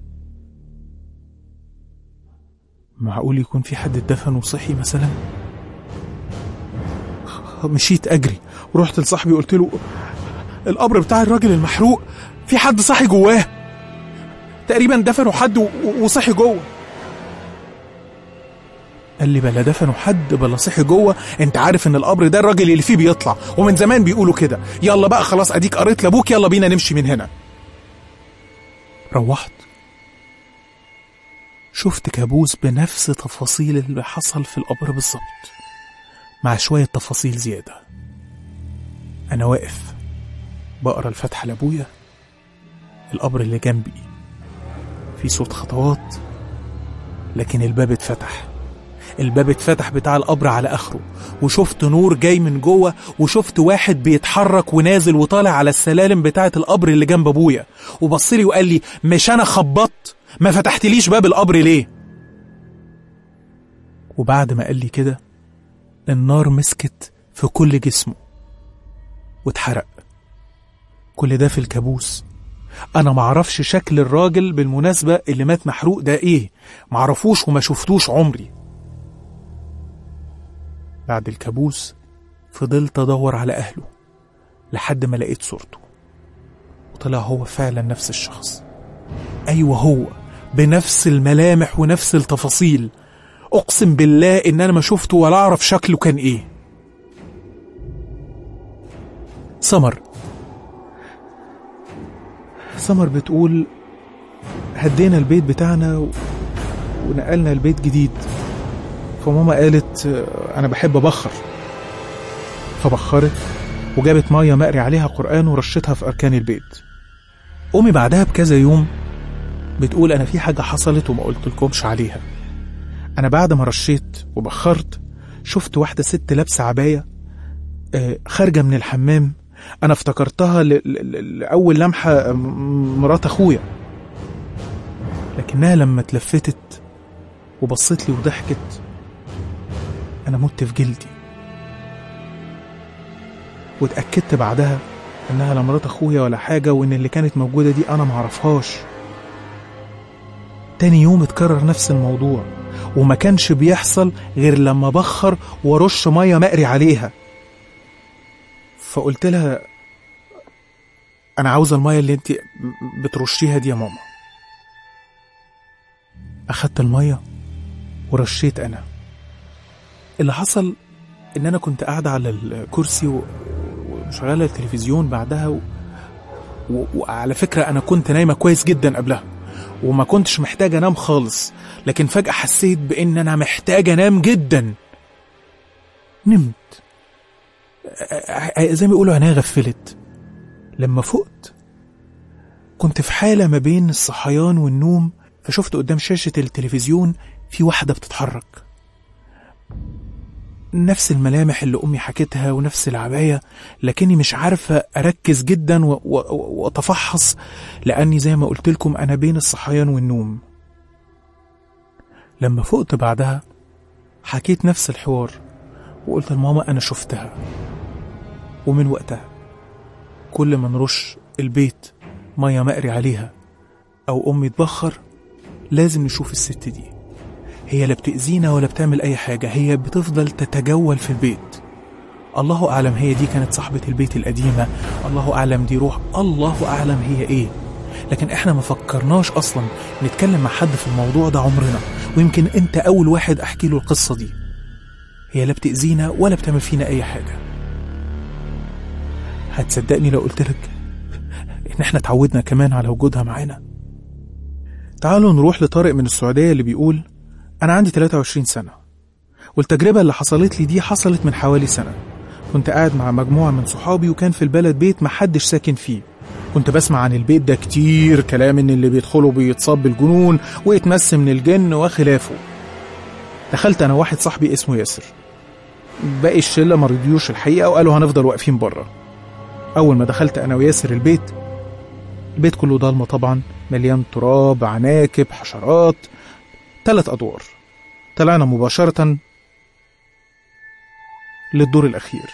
معقول يكون في حد اتدفن وصحي مثلا؟ مشيت اجري ورحت لصاحبي قلت له القبر بتاع الراجل المحروق في حد صحي جواه، تقريبا دفنوا حد وصحي جوه. قال لي بلا دفنوا حد بلا صحي جوه، انت عارف ان القبر ده الراجل اللي فيه بيطلع، ومن زمان بيقولوا كده. يلا بقى خلاص اديك قريت لابوك، يلا بينا نمشي من هنا. روحت شفت كابوس بنفس تفاصيل اللي حصل في القبر بالظبط، مع شوية تفاصيل زيادة. أنا واقف بقرأ الفاتحة لأبويا، القبر اللي جنبي في صوت خطوات، لكن الباب اتفتح بتاع القبر على آخره، وشفت نور جاي من جوه، وشفت واحد بيتحرك ونازل وطالع على السلالم بتاعة القبر اللي جنب أبويا، وبصلي وقال لي: مش أنا خبطت؟ ما فتحتليش باب القبر ليه؟ وبعد ما قال لي كده النار مسكت في كل جسمه واتحرق. كل ده في الكابوس. أنا معرفش شكل الراجل بالمناسبة اللي مات محروق ده إيه، معرفوش وما شفتوش عمري. بعد الكابوس فضلت أدور على أهله لحد ما لقيت صورته، وطلع هو فعلا نفس الشخص. أيوة، هو بنفس الملامح ونفس التفاصيل. أقسم بالله إن أنا ما شفته ولا أعرف شكله كان إيه. سمر بتقول: هدينا البيت بتاعنا ونقلنا البيت جديد، فماما قالت أنا بحب أبخر، فبخرت وجابت مية مقري عليها قرآن ورشتها في أركان البيت. أمي بعدها بكذا يوم بتقول: أنا في حاجة حصلت وما قلت لكمش عليها. أنا بعد ما رشيت وبخرت شفت واحدة ست لابسة عباية خارجة من الحمام. أنا افتكرتها لأول لمحة مرات أخويا، لكنها لما اتلفتت وبصت لي وضحكت أنا مت في جلدي. واتأكدت بعدها إنها لا مرات أخويا ولا حاجة، وإن اللي كانت موجودة دي أنا معرفهاش. تاني يوم اتكرر نفس الموضوع، وما كانش بيحصل غير لما بخر ورش مية مقري عليها. فقلت لها: أنا عاوزة المية اللي انت بترشيها دي يا ماما. أخدت المية ورشيت. أنا اللي حصل إن أنا كنت قاعدة على الكرسي وشغالة التلفزيون بعدها وعلى فكرة أنا كنت نايمة كويس جدا قبلها وما كنتش محتاجة أنام خالص، لكن فجأة حسيت بإن أنا محتاجة أنام جدا. نمت زي ما يقولوا عينيا غفلت. لما فقت كنت في حالة ما بين الصحيان والنوم، فشفت قدام شاشة التلفزيون في واحدة بتتحرك، نفس الملامح اللي أمي حكتها ونفس العباية، لكني مش عارفة أركز جدا وأتفحص، لأني زي ما قلت لكم أنا بين الصحيان والنوم. لما فقت بعدها حكيت نفس الحوار وقلت لماما أنا شفتها. ومن وقتها كل ما نرش البيت مية مقري عليها أو أمي تبخر لازم نشوف الست دي. هي لا بتأذينا ولا بتعمل أي حاجة، هي بتفضل تتجول في البيت. الله أعلم هي دي كانت صاحبة البيت القديمة، الله أعلم دي روح، الله أعلم هي إيه. لكن إحنا ما فكرناش أصلا نتكلم مع حد في الموضوع ده عمرنا، ويمكن أنت أول واحد أحكي له القصة دي. هي لا بتأذينا ولا بتعمل فينا أي حاجة. هتصدقني لو قلتلك إن إحنا اتعودنا كمان على وجودها معانا؟ تعالوا نروح لطارق من السعودية اللي بيقول: أنا عندي 23 سنة، والتجربة اللي حصلت لي دي حصلت من حوالي سنة. كنت قاعد مع مجموعة من صحابي وكان في البلد بيت محدش ساكن فيه. كنت بسمع عن البيت ده كتير كلام، إن اللي بيدخله بيتصاب بالجنون ويتمس من الجن وخلافه. دخلت أنا واحد صاحبي اسمه ياسر، باقي الشلة ما رضيوش الحقيقة وقالوا هنفضل واقفين بره. أول ما دخلت أنا وياسر البيت كله ضلمة طبعا، مليان تراب، عناكب، حشرات، 3 أدوار. طلعنا مباشرة للدور الأخير.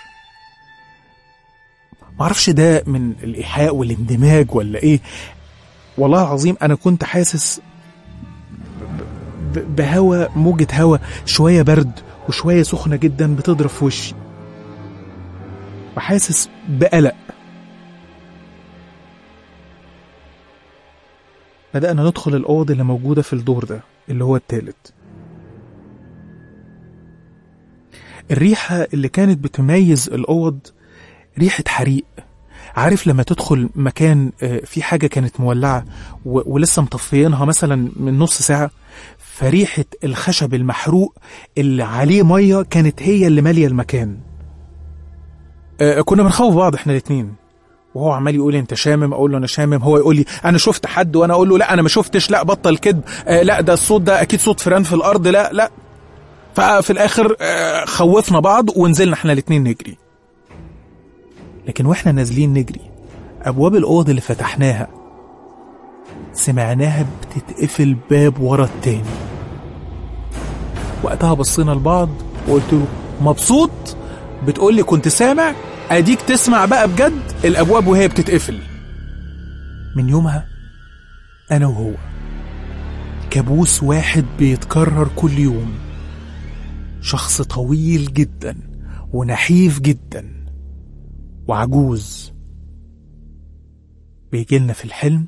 معرفش ده من الإيحاء والاندماج ولا إيه، والله العظيم أنا كنت حاسس بهوا، موجة هوا شوية برد وشوية سخنة جدا بتضرب في وشي، وحاسس بقلق. بدأنا ندخل الأوض اللي موجودة في الدور ده اللي هو الثالث. الريحة اللي كانت بتميز الأوض ريحة حريق، عارف لما تدخل مكان في حاجة كانت مولعة ولسه مطفيينها مثلا من نص ساعة، فريحة الخشب المحروق اللي عليه مية كانت هي اللي مالية المكان. كنا بنخوف بعض احنا الاتنين، وهو عمال يقول انت شامم، اقول له انا شامم، هو يقول لي انا شفت حد، وانا اقول له لا انا ما شفتش، لا بطل كذب، لا ده الصوت ده اكيد صوت فيران في الارض، لا. ففي الاخر خوفنا بعض ونزلنا احنا الاتنين نجري. لكن واحنا نازلين نجري ابواب الاوض اللي فتحناها سمعناها بتتقفل باب ورا التاني. وقتها بصينا لبعض وقلت له مبسوط؟ بتقول لي كنت سامع، اديك تسمع بقى بجد الابواب وهي بتتقفل. من يومها انا وهو كابوس واحد بيتكرر كل يوم، شخص طويل جدا ونحيف جدا وعجوز بيجيلنا في الحلم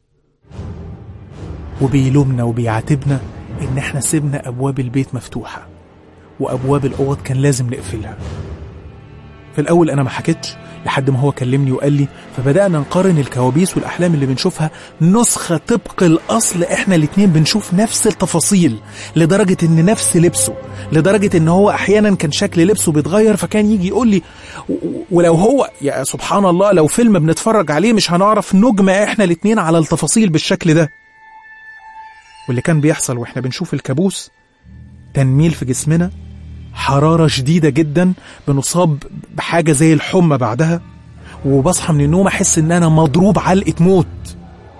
وبيلومنا وبيعاتبنا ان احنا سيبنا ابواب البيت مفتوحة وابواب الاوض كان لازم نقفلها. في الاول انا ما حكيتش لحد ما هو كلمني وقال لي، فبدأنا نقارن الكوابيس والاحلام اللي بنشوفها نسخة طبق الاصل، احنا الاتنين بنشوف نفس التفاصيل، لدرجة ان نفس لبسه، لدرجة ان هو احيانا كان شكل لبسه بيتغير، فكان يجي يقول لي ولو هو يا سبحان الله لو فيلم بنتفرج عليه مش هنعرف نجمع احنا الاتنين على التفاصيل بالشكل ده. واللي كان بيحصل واحنا بنشوف الكابوس تنميل في جسمنا، حرارة شديدة جدا، بنصاب بحاجة زي الحمى بعدها، وبصحى من النوم أحس إن أنا مضروب علقة موت.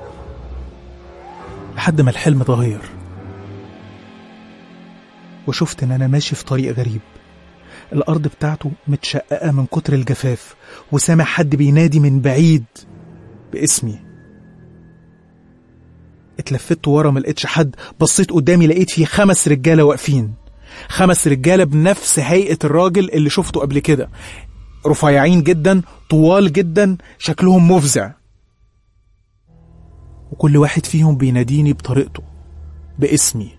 لحد ما الحلم اتغير وشفت إن أنا ماشي في طريق غريب، الأرض بتاعته متشققة من كتر الجفاف، وسامع حد بينادي من بعيد باسمي. اتلفت ورا ما لقيتش حد، بصيت قدامي لقيت فيه 5 رجالة واقفين، 5 رجالة بنفس هيئة الراجل اللي شفته قبل كده، رفيعين جدا، طوال جدا، شكلهم مفزع، وكل واحد فيهم بيناديني بطريقته باسمي.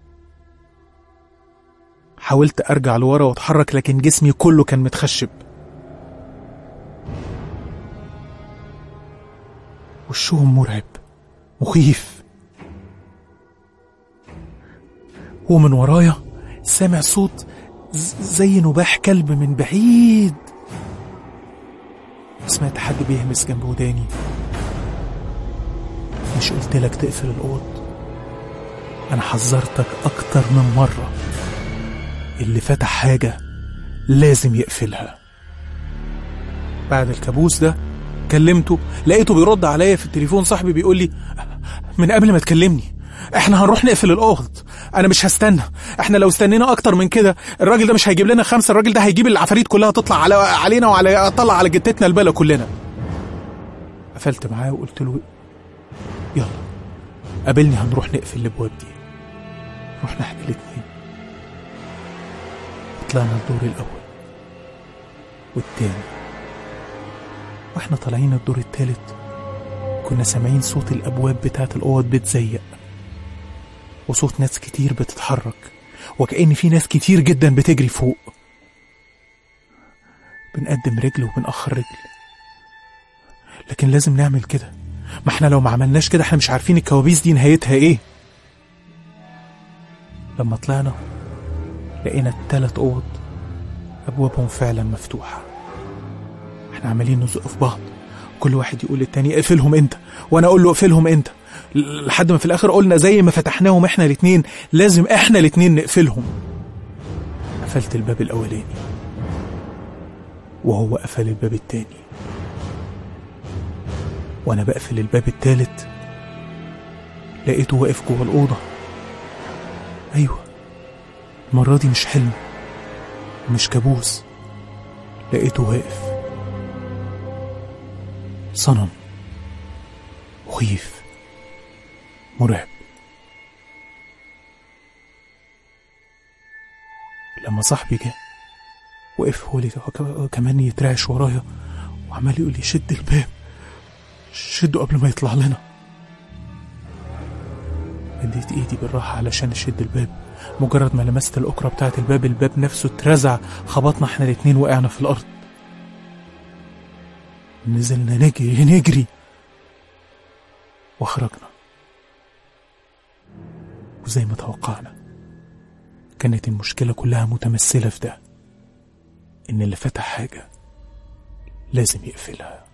حاولت ارجع لورا واتحرك لكن جسمي كله كان متخشب. وشهم مرعب مخيف. ومن ورايا سامع صوت زي نباح كلب من بعيد، سمعت حد بيهمس جنب وداني، مش قلتلك تقفل الأوض؟ أنا حذرتك أكتر من مرة، اللي فتح حاجة لازم يقفلها. بعد الكابوس ده كلمته، لقيته بيرد عليا في التليفون، صاحبي بيقول لي من قبل ما تكلمني احنا هنروح نقفل الأوض، انا مش هستنى، احنا لو استنينا اكتر من كده الراجل ده مش هيجيب لنا 5، الراجل ده هيجيب العفاريت كلها تطلع علينا وعلى طلع على جتتنا البلا كلنا. قفلت معاه وقلت له يلا قابلني هنروح نقفل الابواب دي. رحنا احنا الاتنين، طلعنا الدور الاول والتاني، واحنا طالعين الدور التالت كنا سامعين صوت الابواب بتاعت الاوض بتزيق، وصوت ناس كتير بتتحرك، وكأن في ناس كتير جدا بتجري فوق. بنقدم رجل وبنأخر رجل، لكن لازم نعمل كده، ما احنا لو ما عملناش كده احنا مش عارفين الكوابيس دي نهايتها ايه. لما طلعنا لقينا ال3 أوض أبوابهم فعلا مفتوحة. احنا عمالين نزق في بعض، كل واحد يقول للتاني اقفلهم انت، وانا اقول له اقفلهم انت، لحد ما في الاخر قلنا زي ما فتحناهم احنا الاتنين لازم احنا الاتنين نقفلهم. قفلت الباب الاولاني وهو قفل الباب التاني، وانا بقفل الباب التالت لقيته واقف جوه الأوضة. ايوه المرة دي مش حلم مش كابوس، لقيته واقف صنم مخيف مرعب. لما صاحبي جه وقف هو كمان يترعش ورايا وعمال يقول لي شد الباب شده قبل ما يطلع لنا. مديت ايدي بالراحة علشان اشد الباب، مجرد ما لمست الأكرة بتاعت الباب نفسه اترزع، خبطنا احنا الاتنين وقعنا في الأرض. نزلنا نجري وخرجنا، وزي ما توقعنا كانت المشكلة كلها متمثلة في ده، إن اللي فتح حاجة لازم يقفلها.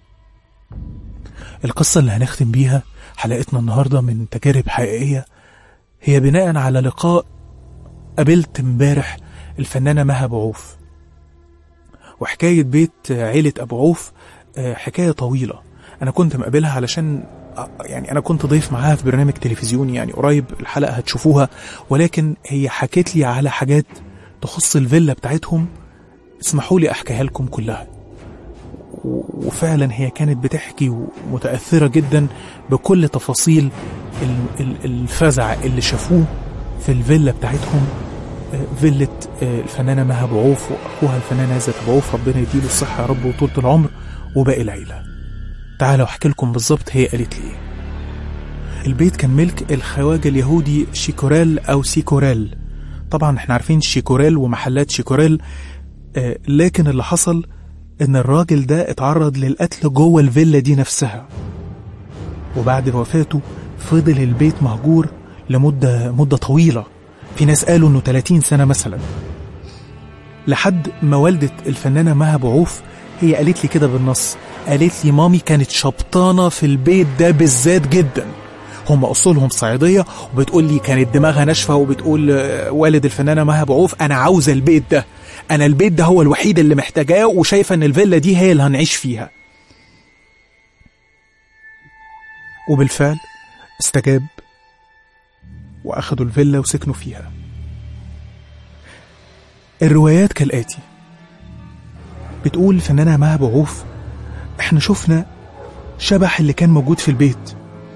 القصة اللي هنختم بيها حلقتنا النهاردة من تجارب حقيقية هي بناء على لقاء قابلت امبارح الفنانة مها أبو عوف. وحكاية بيت عيلة أبو عوف حكاية طويلة. أنا كنت مقابلها علشان يعني أنا كنت ضيف معاها في برنامج تلفزيوني، يعني قريب الحلقة هتشوفوها، ولكن هي حكيت لي على حاجات تخص الفيلا بتاعتهم. اسمحوا لي أحكيها لكم كلها. وفعلا هي كانت بتحكي ومتأثرة جدا بكل تفاصيل الفزع اللي شافوه في الفيلا بتاعتهم، فيلة الفنانة مها أبو عوف وأخوها الفنان عزت أبو عوف، ربنا يديله الصحة يا رب وطولة العمر، وباقي العيلة. تعالوا أحكي لكم بالظبط هي قالت لي إيه. البيت كان ملك الخواجة اليهودي شيكورال أو سيكورال. طبعا احنا عارفين شيكورال ومحلات شيكورال، لكن اللي حصل إن الراجل ده اتعرض للقتل جوه الفيلا دي نفسها، وبعد وفاته فضل البيت مهجور لمدة طويلة. في ناس قالوا إنه 30 سنة مثلا، لحد ما والدة الفنانة مها أبو عوف هي قالت لي كده بالنص، قالت لي مامي كانت شبطانة في البيت ده بالذات جدا. هم أصولهم صعيدية، وبتقول لي كانت دماغها ناشفة، وبتقول والد الفنانة مها أبو عوف أنا عاوزة البيت ده، أنا البيت ده هو الوحيد اللي محتاجاه، وشايفة إن الفيلا دي هي اللي هنعيش فيها. وبالفعل استجاب وأخدوا الفيلا وسكنوا فيها. الروايات كالآتي، بتقول الفنانة مها أبو عوف احنا شفنا شبح اللي كان موجود في البيت.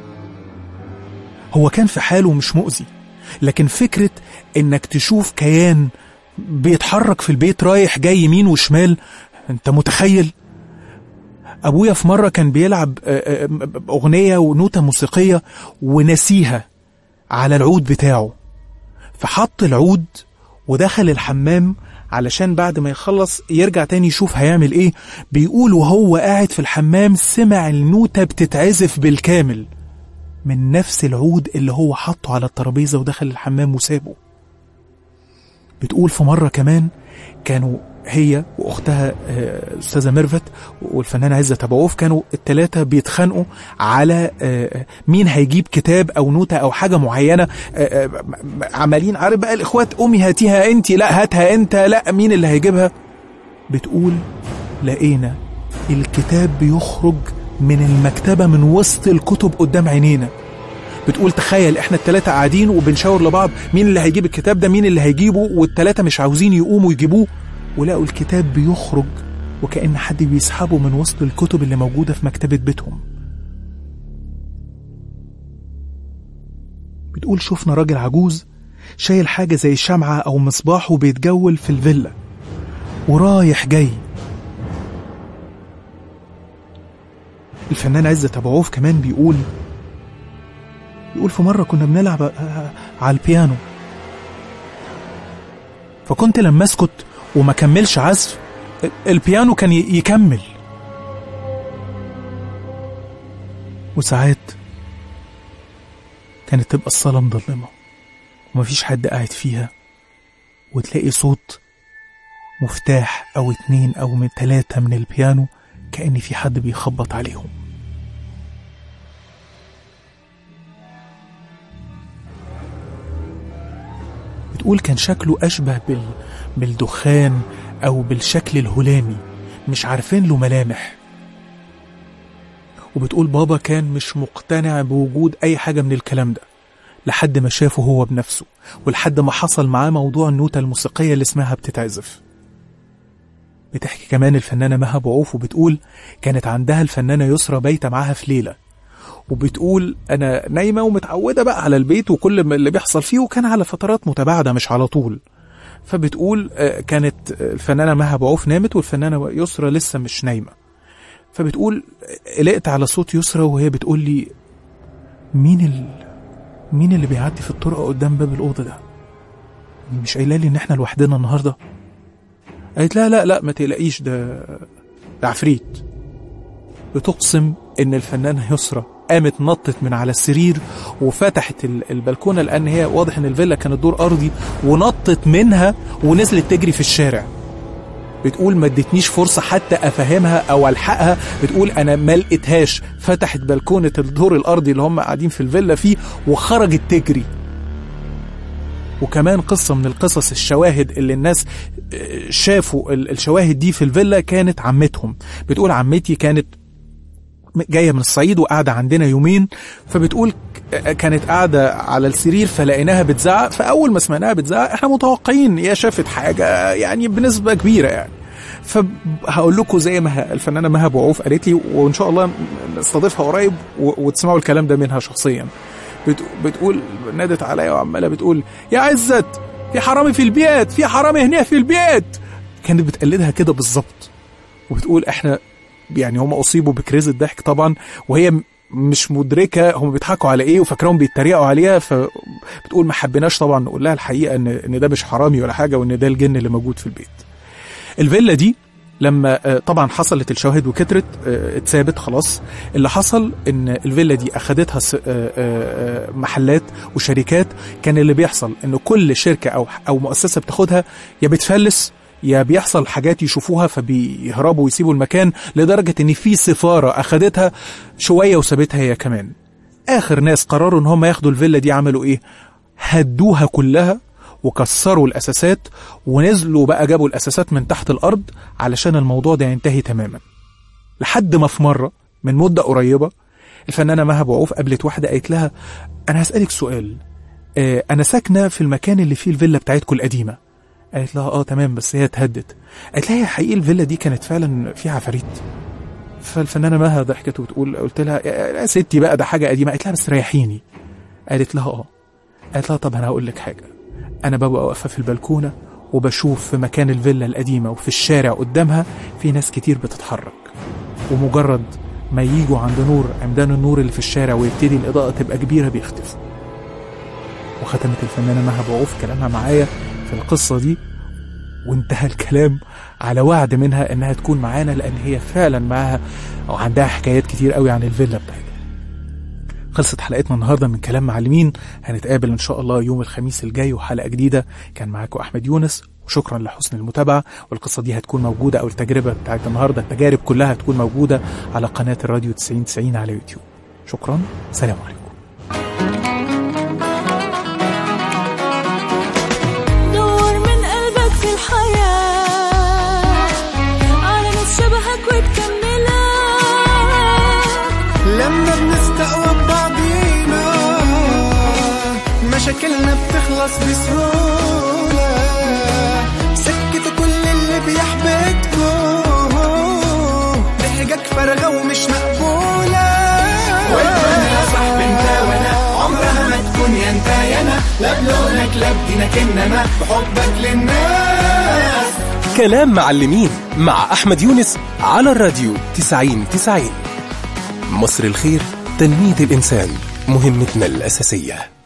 هو كان في حاله مش مؤذي، لكن فكرة انك تشوف كيان بيتحرك في البيت رايح جاي يمين وشمال، انت متخيل؟ ابويا في مرة كان بيلعب اغنية ونوتة موسيقية ونسيها على العود بتاعه، فحط العود ودخل الحمام علشان بعد ما يخلص يرجع تاني يشوف هيعمل ايه. بيقول وهو قاعد في الحمام سمع النوتة بتتعزف بالكامل من نفس العود اللي هو حطه على الترابيزة ودخل الحمام وسابه. بتقول في مرة كمان كانوا هي واختها استاذة ميرفت والفنان عزت أبو عوف كانوا الثلاثة بيتخانقوا على مين هيجيب كتاب او نوتة او حاجة معينة، عمالين عارف بقى الاخوات، امي هاتيها انتي، لا هاتها انت، لا مين اللي هيجيبها. بتقول لقينا الكتاب بيخرج من المكتبة من وسط الكتب قدام عينينا. بتقول تخيل احنا الثلاثة قاعدين وبنشاور لبعض مين اللي هيجيب الكتاب ده، مين اللي هيجيبه، والثلاثة مش عاوزين يقوموا يجيبوه، ولقوا الكتاب بيخرج وكأن حد بيسحبه من وسط الكتب اللي موجودة في مكتبة بيتهم. بتقول شفنا راجل عجوز شايل حاجة زي شمعة أو مصباح وبيتجول في الفيلا ورايح جاي. الفنان عزت أبو عوف كمان بيقول في مرة كنا بنلعب على البيانو، فكنت لما اسكت وما كملش عزف البيانو كان يكمل. وساعات كانت تبقى الصالة مظلمة ومفيش حد قاعد فيها، وتلاقي صوت مفتاح أو 2 أو 3 من البيانو كأن في حد بيخبط عليهم. بتقول كان شكله أشبه بالدخان أو بالشكل الهلامي، مش عارفين له ملامح. وبتقول بابا كان مش مقتنع بوجود أي حاجة من الكلام ده لحد ما شافه هو بنفسه، ولحد ما حصل معاه موضوع النوتة الموسيقية اللي اسمها بتتعزف. بتحكي كمان الفنانة مها أبو عوف وبتقول كانت عندها الفنانة يسرى بايتة معاها في ليلة، وبتقول أنا نايمة ومتعودة بقى على البيت وكل اللي بيحصل فيه، وكان على فترات متباعدة مش على طول. فبتقول كانت الفنانة مها أبو عوف نامت والفنانة يسرى لسه مش نايمة. فبتقول قلقت على صوت يسرى وهي بتقول لي مين اللي بيعدي في الطرقة قدام باب الأوضة ده؟ مش قايله لي إن إحنا لوحدنا النهاردة؟ قالت لا ما تقلقيش، ده عفريت. بتقسم إن الفنانة يسرى قامت نطت من على السرير وفتحت البلكونة، لأن هي واضح إن الفيلا كانت دور أرضي، ونطت منها ونزلت تجري في الشارع. بتقول ما ادتنيش فرصة حتى أفهمها أو ألحقها، بتقول أنا ما لقيتهاش، فتحت بلكونة الدور الأرضي اللي هم قاعدين في الفيلا فيه وخرجت تجري. وكمان قصة من القصص الشواهد اللي الناس شافوا الشواهد دي في الفيلا كانت عمتهم. بتقول عمتي كانت جاية من الصعيد وقاعدة عندنا يومين، فبتقول كانت قاعدة على السرير فلقيناها بتزعق، فأول ما سمعناها بتزعق احنا متوقعين هي شافت حاجة يعني بنسبة كبيرة يعني. فهقول لكم زي ما الفنانة مها أبو عوف قالت لي، وإن شاء الله نستضيفها قريب وتسمعوا الكلام ده منها شخصيا. بتقول نادت عليا وعمالة بتقول يا عزت في حرامي في البيت، في حرامي هنا في البيت. كانت بتقلدها كده بالظبط. وبتقول احنا يعني هم أصيبوا بكريزة ضحك طبعا، وهي مش مدركة هم بيضحكوا على ايه وفاكرهم بيتريقوا عليها. فبتقول ما حبيناش طبعا نقول لها الحقيقة ان ده مش حرامي ولا حاجة، وان ده الجن اللي موجود في البيت. الفيلا دي لما طبعا حصلت الشواهد وكترت اتثابت خلاص. اللي حصل ان الفيلا دي اخدتها محلات وشركات. كان اللي بيحصل ان كل شركة او مؤسسة بتاخدها يا بتفلس يا بيحصل حاجات يشوفوها فبيهربوا ويسيبوا المكان، لدرجة ان في سفارة اخدتها شوية وسابتها هي كمان. اخر ناس قرروا ان هم ياخدوا الفيلا دي عملوا ايه؟ هدوها كلها وكسروا الأساسات ونزلوا بقى جابوا الأساسات من تحت الأرض علشان الموضوع ده ينتهي تماما. لحد ما في مرة من مدة قريبة الفنانة مها أبو عوف قابلت واحدة قالت لها أنا هسألك سؤال، أنا ساكنة في المكان اللي فيه الفيلا بتاعتكم القديمة. قالت لها تمام بس هي اتهدت. قالت لها حقيقي الفيلا دي كانت فعلا فيها عفاريت؟ فالفنانة مها ضحكت وتقول قلت لها يا ستي بقى ده حاجة قديمة. قالت لها بس ريحيني. قالت لها قالت لها طب أنا هقول لك حاجة، أنا ببقى واقفة في البلكونة وبشوف في مكان الفيلا القديمة وفي الشارع قدامها في ناس كتير بتتحرك، ومجرد ما ييجوا عند نور عمدان النور اللي في الشارع ويبتدي الإضاءة تبقى كبيرة بيختفوا. وختمت الفنانة مها أبو عوف كلامها معايا في القصة دي، وانتهى الكلام على وعد منها إنها تكون معانا، لأن هي فعلا معاها أو عندها حكايات كتير قوي عن الفيلا بتاعتها. خلصت حلقتنا النهاردة من كلام معلمين. هنتقابل إن شاء الله يوم الخميس الجاي وحلقة جديدة. كان معاكم أحمد يونس، وشكرا لحسن المتابعة. والقصة دي هتكون موجودة، أو التجربة بتاعت النهاردة التجارب كلها هتكون موجودة على قناة الراديو 9090 على يوتيوب. شكرا، سلام عليكم. دور من قلبك في الحياة على ناس شبهك وتكملك. لما بنستقوى ببعضينا مشاكلنا بتخلص بسهولة. سكتوا كل اللي بيحبطكوا، ضحكك فارغة ومش مقبولة. والدنيا صاحب انت وانا عمرها ما تكون يا انت يا انا، لا بلونك لا بدينك انما بحبك للناس. كلام معلمين مع أحمد يونس على الراديو 9090. مصر الخير، تنمية الإنسان مهمتنا الأساسية.